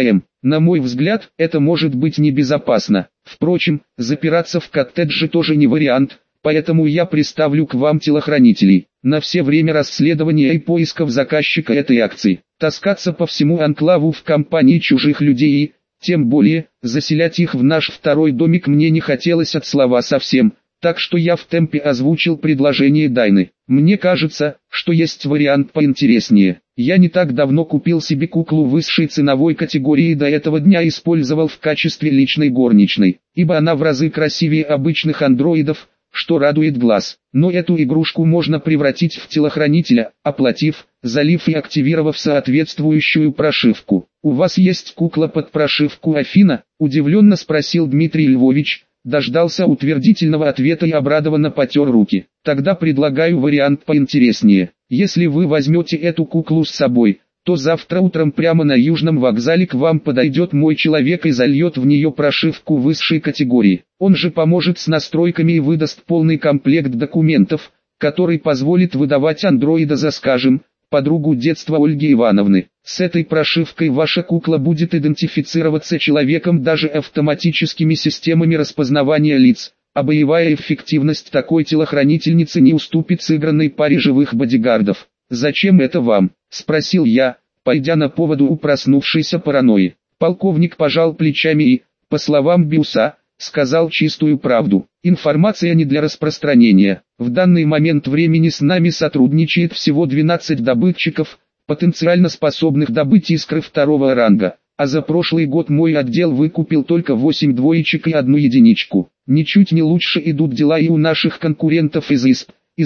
На мой взгляд, это может быть небезопасно. Впрочем, запираться в коттедже тоже не вариант, поэтому я приставлю к вам телохранителей. На все время расследования и поисков заказчика этой акции. Таскаться по всему анклаву в компании чужих людей и, тем более, заселять их в наш второй домик мне не хотелось от слова совсем, так что я в темпе озвучил предложение Дайны. Мне кажется, что есть вариант поинтереснее. Я не так давно купил себе куклу высшей ценовой категории и до этого дня использовал в качестве личной горничной, ибо она в разы красивее обычных андроидов, что радует глаз. Но эту игрушку можно превратить в телохранителя, оплатив, залив и активировав соответствующую прошивку. «У вас есть кукла под прошивку Афина?» – удивленно спросил Дмитрий Львович, дождался утвердительного ответа и обрадованно потер руки. «Тогда предлагаю вариант поинтереснее. Если вы возьмете эту куклу с собой, то завтра утром прямо на Южном вокзале к вам подойдет мой человек и зальет в нее прошивку высшей категории. Он же поможет с настройками и выдаст полный комплект документов, который позволит выдавать андроида за, скажем, подругу детства Ольги Ивановны. С этой прошивкой ваша кукла будет идентифицироваться человеком даже автоматическими системами распознавания лиц, а боевая эффективность такой телохранительницы не уступит сыгранной паре живых бодигардов. «Зачем это вам?» – спросил я, пойдя на поводу у проснувшейся паранойи. Полковник пожал плечами и, по словам Биуса, сказал чистую правду. Информация не для распространения. В данный момент времени с нами сотрудничает всего 12 добытчиков, потенциально способных добыть искры второго ранга, а за прошлый год мой отдел выкупил только 8 двоечек и 1 единичку. Ничуть не лучше идут дела и у наших конкурентов из ИСП. Из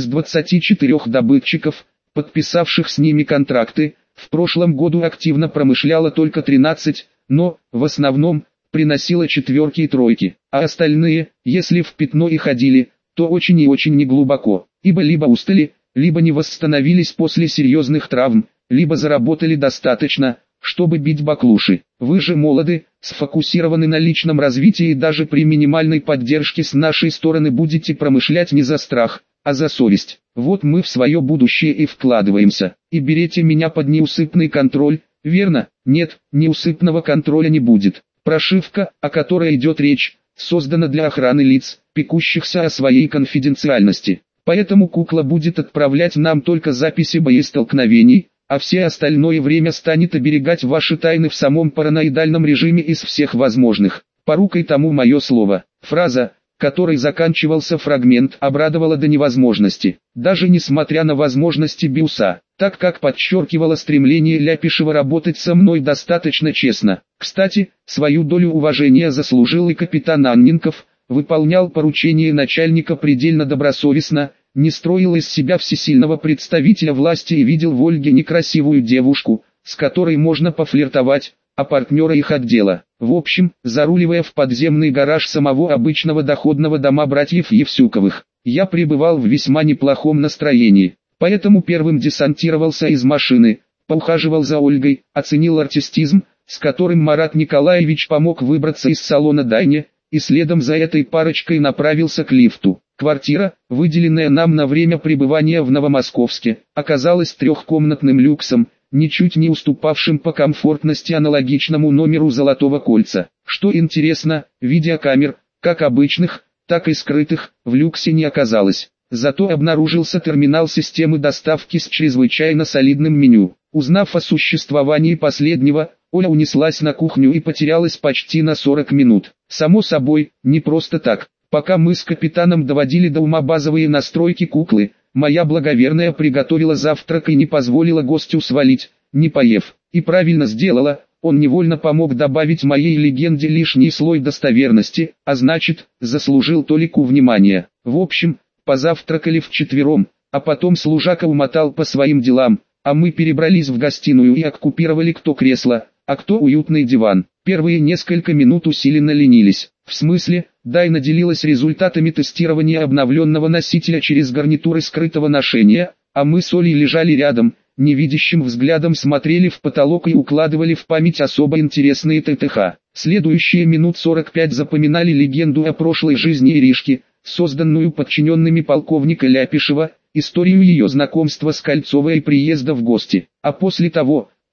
24 добытчиков, подписавших с ними контракты, в прошлом году активно промышляло только 13, но, в основном, приносило четверки и тройки, а остальные, если в пятно и ходили, то очень и очень неглубоко, ибо либо устали, либо не восстановились после серьезных травм, либо заработали достаточно, чтобы бить баклуши. Вы же молоды, сфокусированы на личном развитии и даже при минимальной поддержке с нашей стороны будете промышлять не за страх, а за совесть. Вот мы в свое будущее и вкладываемся. И берете меня под неусыпный контроль, верно? Нет, неусыпного контроля не будет. Прошивка, о которой идет речь, создана для охраны лиц, пекущихся о своей конфиденциальности. Поэтому кукла будет отправлять нам только записи боестолкновений, а все остальное время станет оберегать ваши тайны в самом параноидальном режиме из всех возможных. Порукой тому мое слово. Фраза, которой заканчивался фрагмент, обрадовала до невозможности, даже несмотря на возможности Биуса, так как подчеркивала стремление Ляпишева работать со мной достаточно честно. Кстати, свою долю уважения заслужил и капитан Анненков, выполнял поручения начальника предельно добросовестно, не строил из себя всесильного представителя власти и видел в Ольге некрасивую девушку, с которой можно пофлиртовать, а партнера их отдела. В общем, заруливая в подземный гараж самого обычного доходного дома братьев Евсюковых, я пребывал в весьма неплохом настроении, поэтому первым десантировался из машины, поухаживал за Ольгой, оценил артистизм, с которым Марат Николаевич помог выбраться из салона Дайне, и следом за этой парочкой направился к лифту. Квартира, выделенная нам на время пребывания в Новомосковске, оказалась трехкомнатным люксом, ничуть не уступавшим по комфортности аналогичному номеру «Золотого кольца». Что интересно, видеокамер, как обычных, так и скрытых, в люксе не оказалось. Зато обнаружился терминал системы доставки с чрезвычайно солидным меню. Узнав о существовании последнего, Оля унеслась на кухню и потерялась почти на 40 минут. Само собой, не просто так. Пока мы с капитаном доводили до ума базовые настройки куклы, моя благоверная приготовила завтрак и не позволила гостю свалить, не поев. И правильно сделала, он невольно помог добавить моей легенде лишний слой достоверности, а значит, заслужил толику внимания. В общем, позавтракали вчетвером, а потом служака умотал по своим делам, а мы перебрались в гостиную и оккупировали кто кресло, а кто уютный диван. Первые несколько минут усиленно ленились. В смысле, Дайна делилась результатами тестирования обновленного носителя через гарнитуры скрытого ношения, а мы с Олей лежали рядом, невидящим взглядом смотрели в потолок и укладывали в память особо интересные ТТХ. Следующие минут 45 запоминали легенду о прошлой жизни Иришки, созданную подчиненными полковника Ляпишева, историю ее знакомства с Кольцовой и приезда в гости. А после того,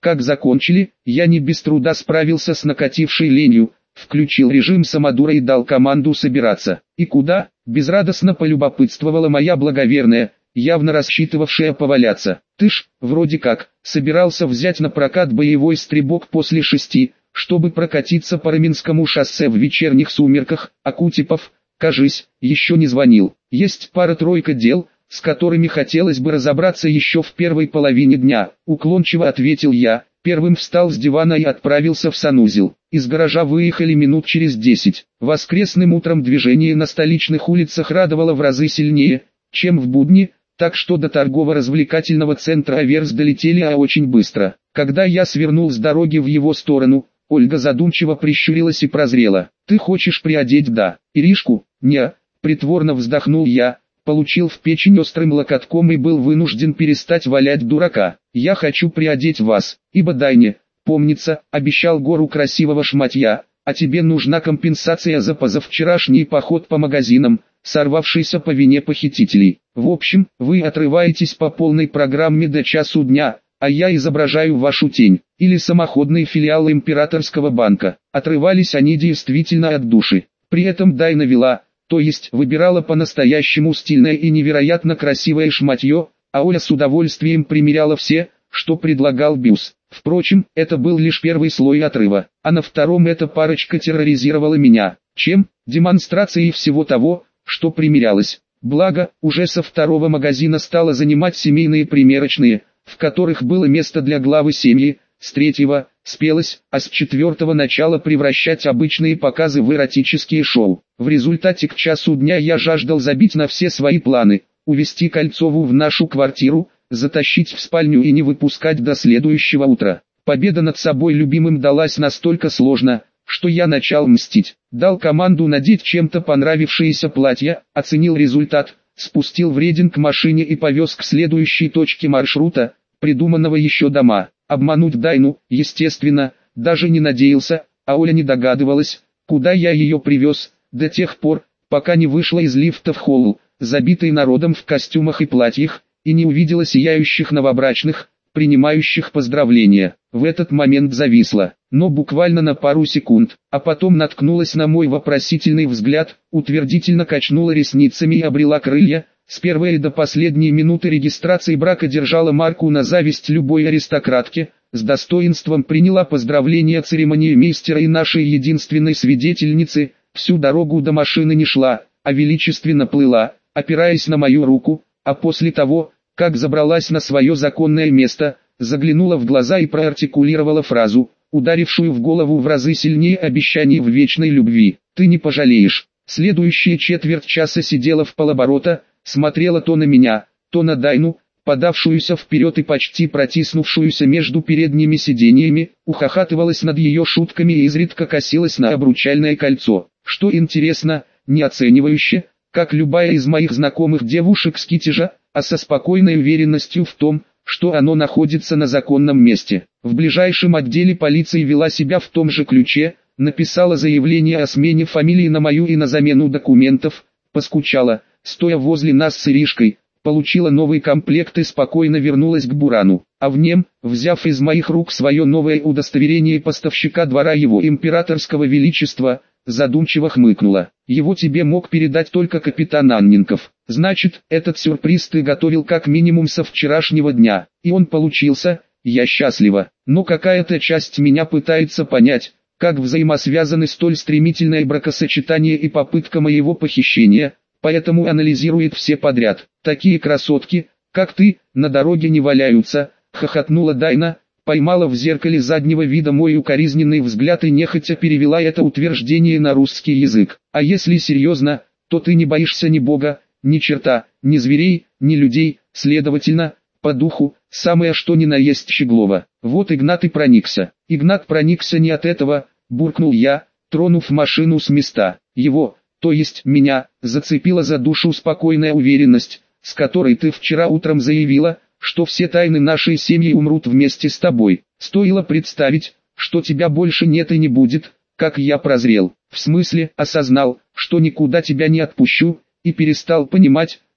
Как закончили, я не без труда справился с накатившей ленью, включил режим самодура и дал команду собираться. «И куда?» – безрадостно полюбопытствовала моя благоверная, явно рассчитывавшая поваляться. «Ты ж, вроде как, собирался взять на прокат боевой стрибок после 6, чтобы прокатиться по Раменскому шоссе в вечерних сумерках, а Кутепов, кажись, еще не звонил. Есть пара-тройка дел, с которыми хотелось бы разобраться еще в первой половине дня», — уклончиво ответил я, первым встал с дивана и отправился в санузел. Из гаража выехали минут через 10. Воскресным утром движение на столичных улицах радовало в разы сильнее, чем в будни, так что до торгово-развлекательного центра Аверс долетели очень быстро. Когда я свернул с дороги в его сторону, Ольга задумчиво прищурилась и прозрела. «Ты хочешь приодеть, да? Иришку?» «Не», притворно вздохнул я, получил в печень острым локотком и был вынужден перестать валять дурака. «Я хочу приодеть вас, ибо Дайне, помнится, обещал гору красивого шматья, а тебе нужна компенсация за позавчерашний поход по магазинам, сорвавшийся по вине похитителей. В общем, вы отрываетесь по полной программе до часу дня, а я изображаю вашу тень, или самоходный филиал императорского банка». Отрывались они действительно от души. При этом Дайна вела, то есть выбирала по-настоящему стильное и невероятно красивое шматье, а Оля с удовольствием примеряла все, что предлагал Бюс. Впрочем, это был лишь первый слой отрыва, а на втором эта парочка терроризировала меня. Чем? Демонстрацией всего того, что примерялось. Благо, уже со второго магазина стало занимать семейные примерочные, в которых было место для главы семьи, с третьего – спелось, а с четвертого начало превращать обычные показы в эротические шоу. В результате к часу дня я жаждал забить на все свои планы, увести Кольцову в нашу квартиру, затащить в спальню и не выпускать до следующего утра. Победа над собой любимым далась настолько сложно, что я начал мстить. Дал команду надеть чем-то понравившееся платье, оценил результат, спустил в Рединг к машине и повез к следующей точке маршрута, придуманного еще дома. Обмануть Дайну, естественно, даже не надеялся, а Оля не догадывалась, куда я ее привез, до тех пор, пока не вышла из лифта в холл, забитый народом в костюмах и платьях, и не увидела сияющих новобрачных, принимающих поздравления. В этот момент зависла, но буквально на пару секунд, а потом наткнулась на мой вопросительный взгляд, утвердительно качнула ресницами и обрела крылья. С первой до последней минуты регистрации брака держала марку на зависть любой аристократки, с достоинством приняла поздравления церемониймейстера и нашей единственной свидетельницы, всю дорогу до машины не шла, а величественно плыла, опираясь на мою руку, а после того, как забралась на свое законное место, заглянула в глаза и проартикулировала фразу, ударившую в голову в разы сильнее обещаний в вечной любви. «Ты не пожалеешь». Следующие четверть часа сидела в полоборота, смотрела то на меня, то на Дайну, подавшуюся вперед и почти протиснувшуюся между передними сиденьями, ухахатывалась над ее шутками и изредка косилась на обручальное кольцо. Что интересно, не оценивающе, как любая из моих знакомых девушек с Китежа, а со спокойной уверенностью в том, что оно находится на законном месте. В ближайшем отделе полиции вела себя в том же ключе, написала заявление о смене фамилии на мою и на замену документов, поскучала, стоя возле нас с Иришкой, получила новый комплект и спокойно вернулась к Бурану, а в нем, взяв из моих рук свое новое удостоверение поставщика двора его императорского величества, задумчиво хмыкнула. «Его тебе мог передать только капитан Анненков. Значит, этот сюрприз ты готовил как минимум со вчерашнего дня, и он получился, я счастлива. Но какая-то часть меня пытается понять, как взаимосвязаны столь стремительное бракосочетание и попытка моего похищения, поэтому анализирует все подряд. Такие красотки, как ты, на дороге не валяются», — хохотнула Дайна, поймала в зеркале заднего вида мой укоризненный взгляд и нехотя перевела это утверждение на русский язык. «А если серьезно, то ты не боишься ни бога, ни черта, ни зверей, ни людей, следовательно, по духу, самое что ни на есть Щеглова». Вот Игнат и проникся. Игнат проникся не от этого, буркнул я, тронув машину с места. Его, то есть меня, зацепила за душу спокойная уверенность, с которой ты вчера утром заявила, что все тайны нашей семьи умрут вместе с тобой. Стоило представить, что тебя больше нет и не будет, как я прозрел. В смысле, осознал, что никуда тебя не отпущу, и перестал понимать,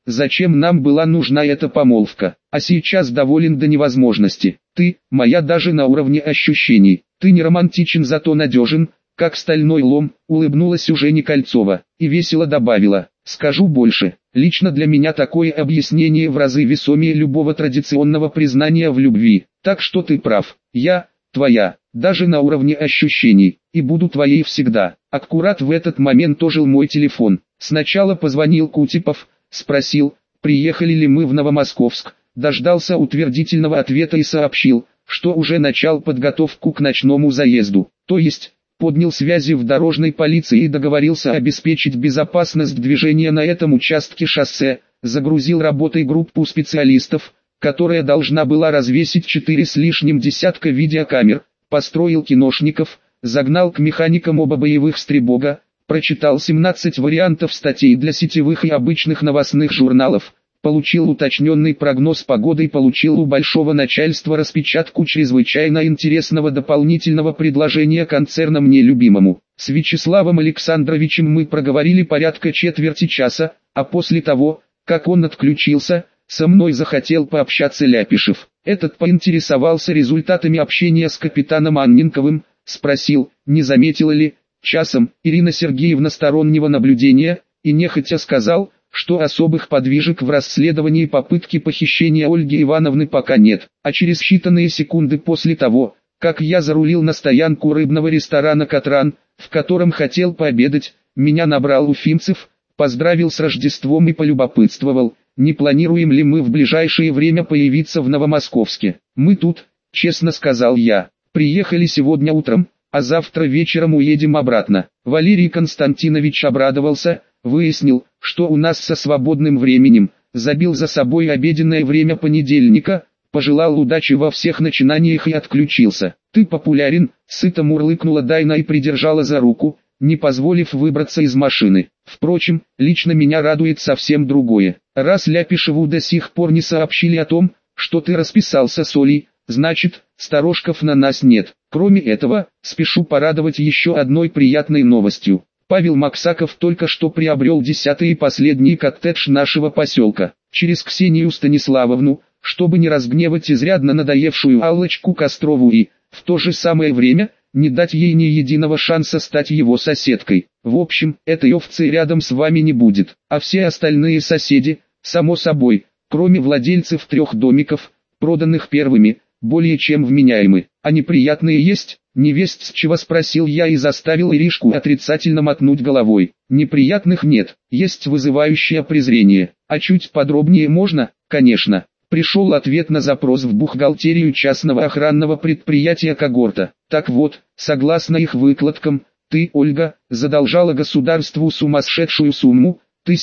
зачем нам была нужна эта помолвка, а сейчас доволен до невозможности. Ты, моя даже на уровне ощущений, ты не романтичен, зато надежен, как стальной лом, улыбнулась уже Никольцова, и весело добавила, скажу больше, лично для меня такое объяснение в разы весомее любого традиционного признания в любви, так что ты прав, я, твоя, даже на уровне ощущений, и буду твоей всегда. Аккурат в этот момент ожил мой телефон, сначала позвонил Кутепов, спросил, приехали ли мы в Новомосковск, дождался утвердительного ответа и сообщил, что уже начал подготовку к ночному заезду, то есть, поднял связи в дорожной полиции и договорился обеспечить безопасность движения на этом участке шоссе, загрузил работой группу специалистов, которая должна была развесить 4 с лишним десятка видеокамер, построил киношников, загнал к механикам оба боевых стребога, прочитал 17 вариантов статей для сетевых и обычных новостных журналов, получил уточненный прогноз погоды и получил у большого начальства распечатку чрезвычайно интересного дополнительного предложения концерна мне любимому. С Вячеславом Александровичем мы проговорили порядка четверти часа, а после того, как он отключился, со мной захотел пообщаться Ляпишев. Этот поинтересовался результатами общения с капитаном Анненковым, спросил, не заметила ли, часом, Ирина Сергеевна стороннего наблюдения, и нехотя сказал, что особых подвижек в расследовании попытки похищения Ольги Ивановны пока нет, а через считанные секунды после того, как я зарулил на стоянку рыбного ресторана «Катран», в котором хотел пообедать, меня набрал Уфимцев, поздравил с Рождеством и полюбопытствовал, не планируем ли мы в ближайшее время появиться в Новомосковске. Мы тут, честно сказал я, приехали сегодня утром, а завтра вечером уедем обратно. Валерий Константинович обрадовался, выяснил, что у нас со свободным временем, забил за собой обеденное время понедельника, пожелал удачи во всех начинаниях и отключился. Ты популярен, сыто мурлыкнула Дайна и придержала за руку, не позволив выбраться из машины. Впрочем, лично меня радует совсем другое. Раз Ляпишеву до сих пор не сообщили о том, что ты расписался с Олей, значит, сторожков на нас нет. Кроме этого, спешу порадовать еще одной приятной новостью. Павел Максаков только что приобрел 10-й и последний коттедж нашего поселка. Через Ксению Станиславовну, чтобы не разгневать изрядно надоевшую Аллочку Кострову и, в то же самое время, не дать ей ни единого шанса стать его соседкой. В общем, этой овцы рядом с вами не будет, а все остальные соседи, само собой, кроме владельцев 3 домиков, проданных первыми, более чем вменяемы. А неприятные есть? Невесть с чего спросил я и заставил Иришку отрицательно мотнуть головой. Неприятных нет, есть вызывающее презрение. А чуть подробнее можно? Конечно. Пришел ответ на запрос в бухгалтерию частного охранного предприятия «Когорта». Так вот, согласно их выкладкам, ты, Ольга, задолжала государству сумасшедшую сумму,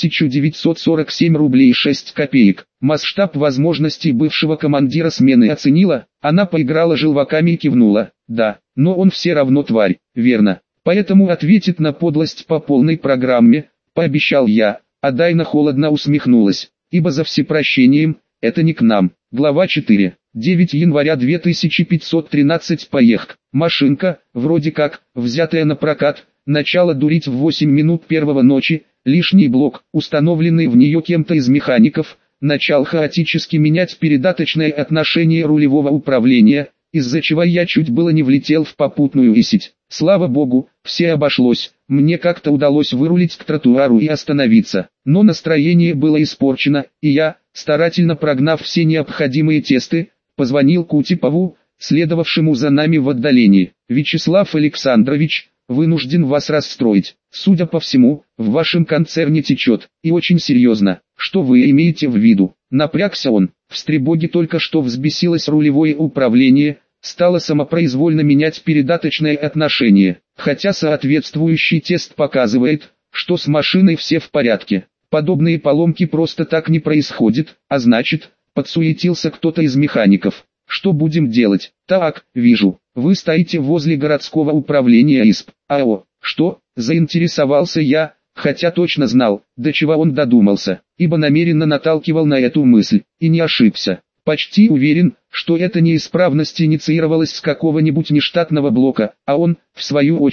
1947 рублей 6 копеек. Масштаб возможностей бывшего командира смены оценила, она поиграла желваками и кивнула. Да, но он все равно тварь, верно. Поэтому ответит на подлость по полной программе, пообещал я, а Дайна холодно усмехнулась, ибо за всепрощением, это не к нам. Глава 4. 9 января 2513 поехк. Машинка, вроде как, взятая на прокат, начало дурить в 8 минут первого ночи, лишний блок, установленный в нее кем-то из механиков, начал хаотически менять передаточное отношение рулевого управления, из-за чего я чуть было не влетел в попутную исить. Слава богу, все обошлось, мне как-то удалось вырулить к тротуару и остановиться, но настроение было испорчено, и я, старательно прогнав все необходимые тесты, позвонил Кутепову, следовавшему за нами в отдалении. Вячеслав Александрович, вынужден вас расстроить. Судя по всему, в вашем концерне течет, и очень серьезно. Что вы имеете в виду? Напрягся он. В Стребоге только что взбесилось рулевое управление, стало самопроизвольно менять передаточное отношение, хотя соответствующий тест показывает, что с машиной все в порядке. Подобные поломки просто так не происходят, а значит, подсуетился кто-то из механиков. Что будем делать? Так, вижу, вы стоите возле городского управления ИСП. АО, что? Заинтересовался я, хотя точно знал, до чего он додумался, ибо намеренно наталкивал на эту мысль, и не ошибся. Почти уверен, что эта неисправность инициировалась с какого-нибудь нештатного блока, а он, в свою очередь,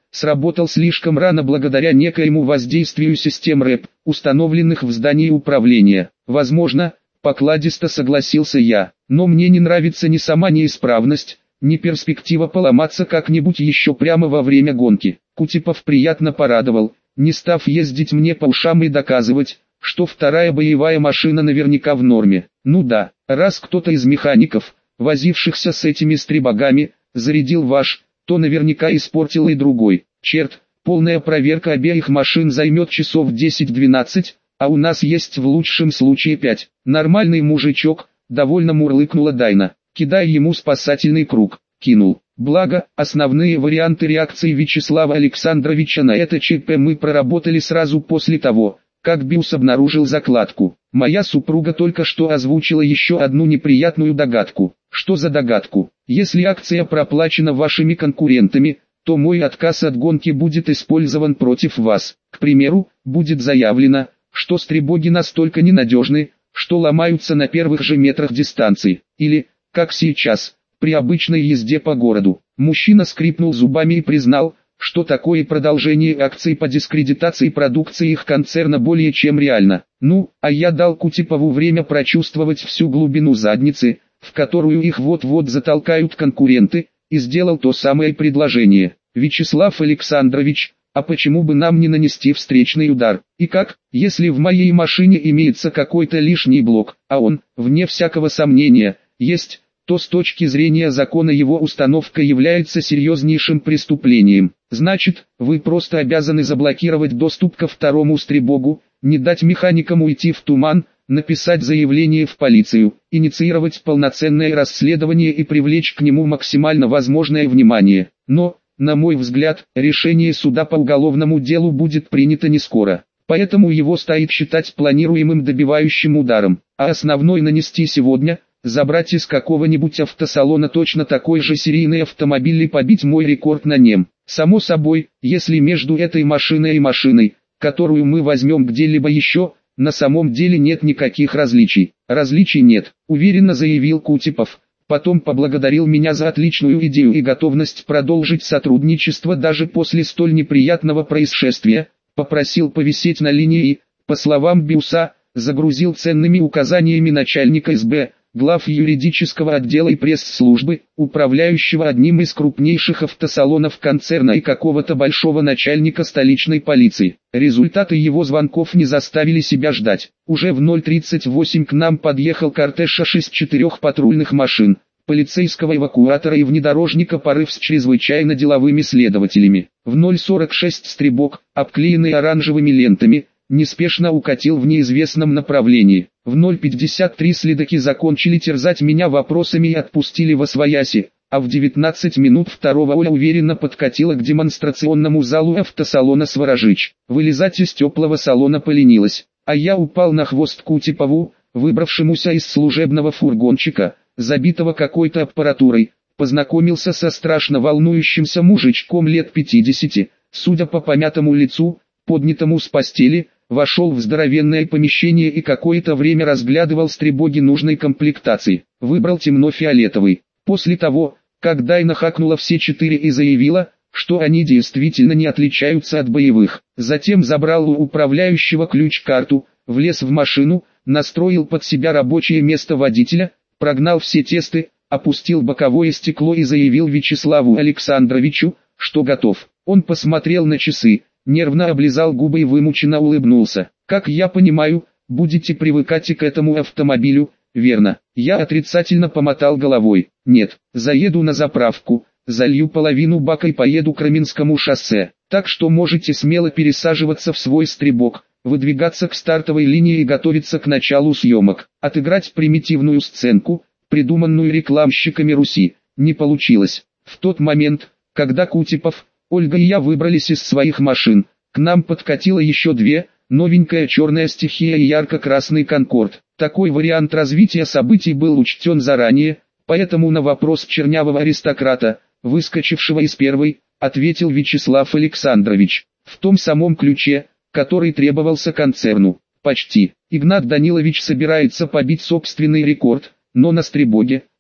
сработал слишком рано благодаря некоему воздействию систем РЭП, установленных в здании управления. Возможно, покладисто согласился я, но мне не нравится ни сама неисправность, ни перспектива поломаться как-нибудь еще прямо во время гонки. Кутепов приятно порадовал, не став ездить мне по ушам и доказывать, что вторая боевая машина наверняка в норме. Ну да, раз кто-то из механиков, возившихся с этими стрибогами, зарядил ваш, то наверняка испортил и другой. Черт, полная проверка обеих машин займет часов 10-12, а у нас есть в лучшем случае 5. Нормальный мужичок, довольно мурлыкнула Дайна, кидая ему спасательный круг. Кинул. Благо, основные варианты реакции Вячеслава Александровича на это ЧП мы проработали сразу после того, как Биус обнаружил закладку. Моя супруга только что озвучила еще одну неприятную догадку. Что за догадку? Если акция проплачена вашими конкурентами, то мой отказ от гонки будет использован против вас. К примеру, будет заявлено, что стрибоги настолько ненадежны, что ломаются на первых же метрах дистанции. Или, как сейчас, при обычной езде по городу. Мужчина скрипнул зубами и признал, что такое продолжение акций по дискредитации продукции их концерна более чем реально. Ну, а я дал Кутепову время прочувствовать всю глубину задницы, в которую их вот-вот затолкают конкуренты, и сделал то самое предложение. Вячеслав Александрович, а почему бы нам не нанести встречный удар? И как, если в моей машине имеется какой-то лишний блок, а он, вне всякого сомнения, есть, то с точки зрения закона его установка является серьезнейшим преступлением. Значит, вы просто обязаны заблокировать доступ ко второму стрибогу, не дать механикам уйти в туман, написать заявление в полицию, инициировать полноценное расследование и привлечь к нему максимально возможное внимание. Но, на мой взгляд, решение суда по уголовному делу будет принято не скоро. Поэтому его стоит считать планируемым добивающим ударом, а основной нанести сегодня – забрать из какого-нибудь автосалона точно такой же серийный автомобиль и побить мой рекорд на нем. Само собой, если между этой машиной и машиной, которую мы возьмем где-либо еще, на самом деле нет никаких различий. Различий нет, уверенно заявил Кутепов. Потом поблагодарил меня за отличную идею и готовность продолжить сотрудничество даже после столь неприятного происшествия, попросил повисеть на линии и, по словам Биуса, загрузил ценными указаниями начальника СБ, глав юридического отдела и пресс-службы, управляющего одним из крупнейших автосалонов концерна и какого-то большого начальника столичной полиции. Результаты его звонков не заставили себя ждать. Уже в 0:38 к нам подъехал кортеж из 4 патрульных машин, полицейского эвакуатора и внедорожника «Порыв» с чрезвычайно деловыми следователями. В 0:46 стрибок, обклеенный оранжевыми лентами, неспешно укатил в неизвестном направлении. В 0:53 следаки закончили терзать меня вопросами и отпустили восвояси, а в 19 минут второго Оля уверенно подкатила к демонстрационному залу автосалона «Сворожич». Вылезать из теплого салона поленилась, а я упал на хвост Кутепову, выбравшемуся из служебного фургончика, забитого какой-то аппаратурой, познакомился со страшно волнующимся мужичком лет 50, судя по помятому лицу, поднятому с постели, вошел в здоровенное помещение и какое-то время разглядывал стрибоги нужной комплектации. Выбрал темно-фиолетовый. После того, как Дайна хакнула все 4 и заявила, что они действительно не отличаются от боевых. Затем забрал у управляющего ключ-карту, влез в машину, настроил под себя рабочее место водителя, прогнал все тесты, опустил боковое стекло и заявил Вячеславу Александровичу, что готов. Он посмотрел на часы, нервно облизал губы и вымученно улыбнулся. «Как я понимаю, будете привыкать и к этому автомобилю, верно?» Я отрицательно помотал головой. «Нет, заеду на заправку, залью половину бака и поеду к Раменскому шоссе. Так что можете смело пересаживаться в свой стрибок, выдвигаться к стартовой линии и готовиться к началу съемок. Отыграть примитивную сценку, придуманную рекламщиками Руси, не получилось. В тот момент, когда Кутепов, Ольга и я выбрались из своих машин, к нам подкатило еще 2, новенькая черная стихия и ярко-красный Конкорд. Такой вариант развития событий был учтен заранее, поэтому на вопрос чернявого аристократа, выскочившего из первой, ответил Вячеслав Александрович, в том самом ключе, который требовался концерну. Почти. Игнат Данилович собирается побить собственный рекорд, но на стрибоге,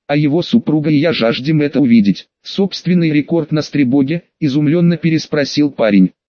а его супруга и я жаждем это увидеть. Собственный рекорд на стребоге, изумленно переспросил парень.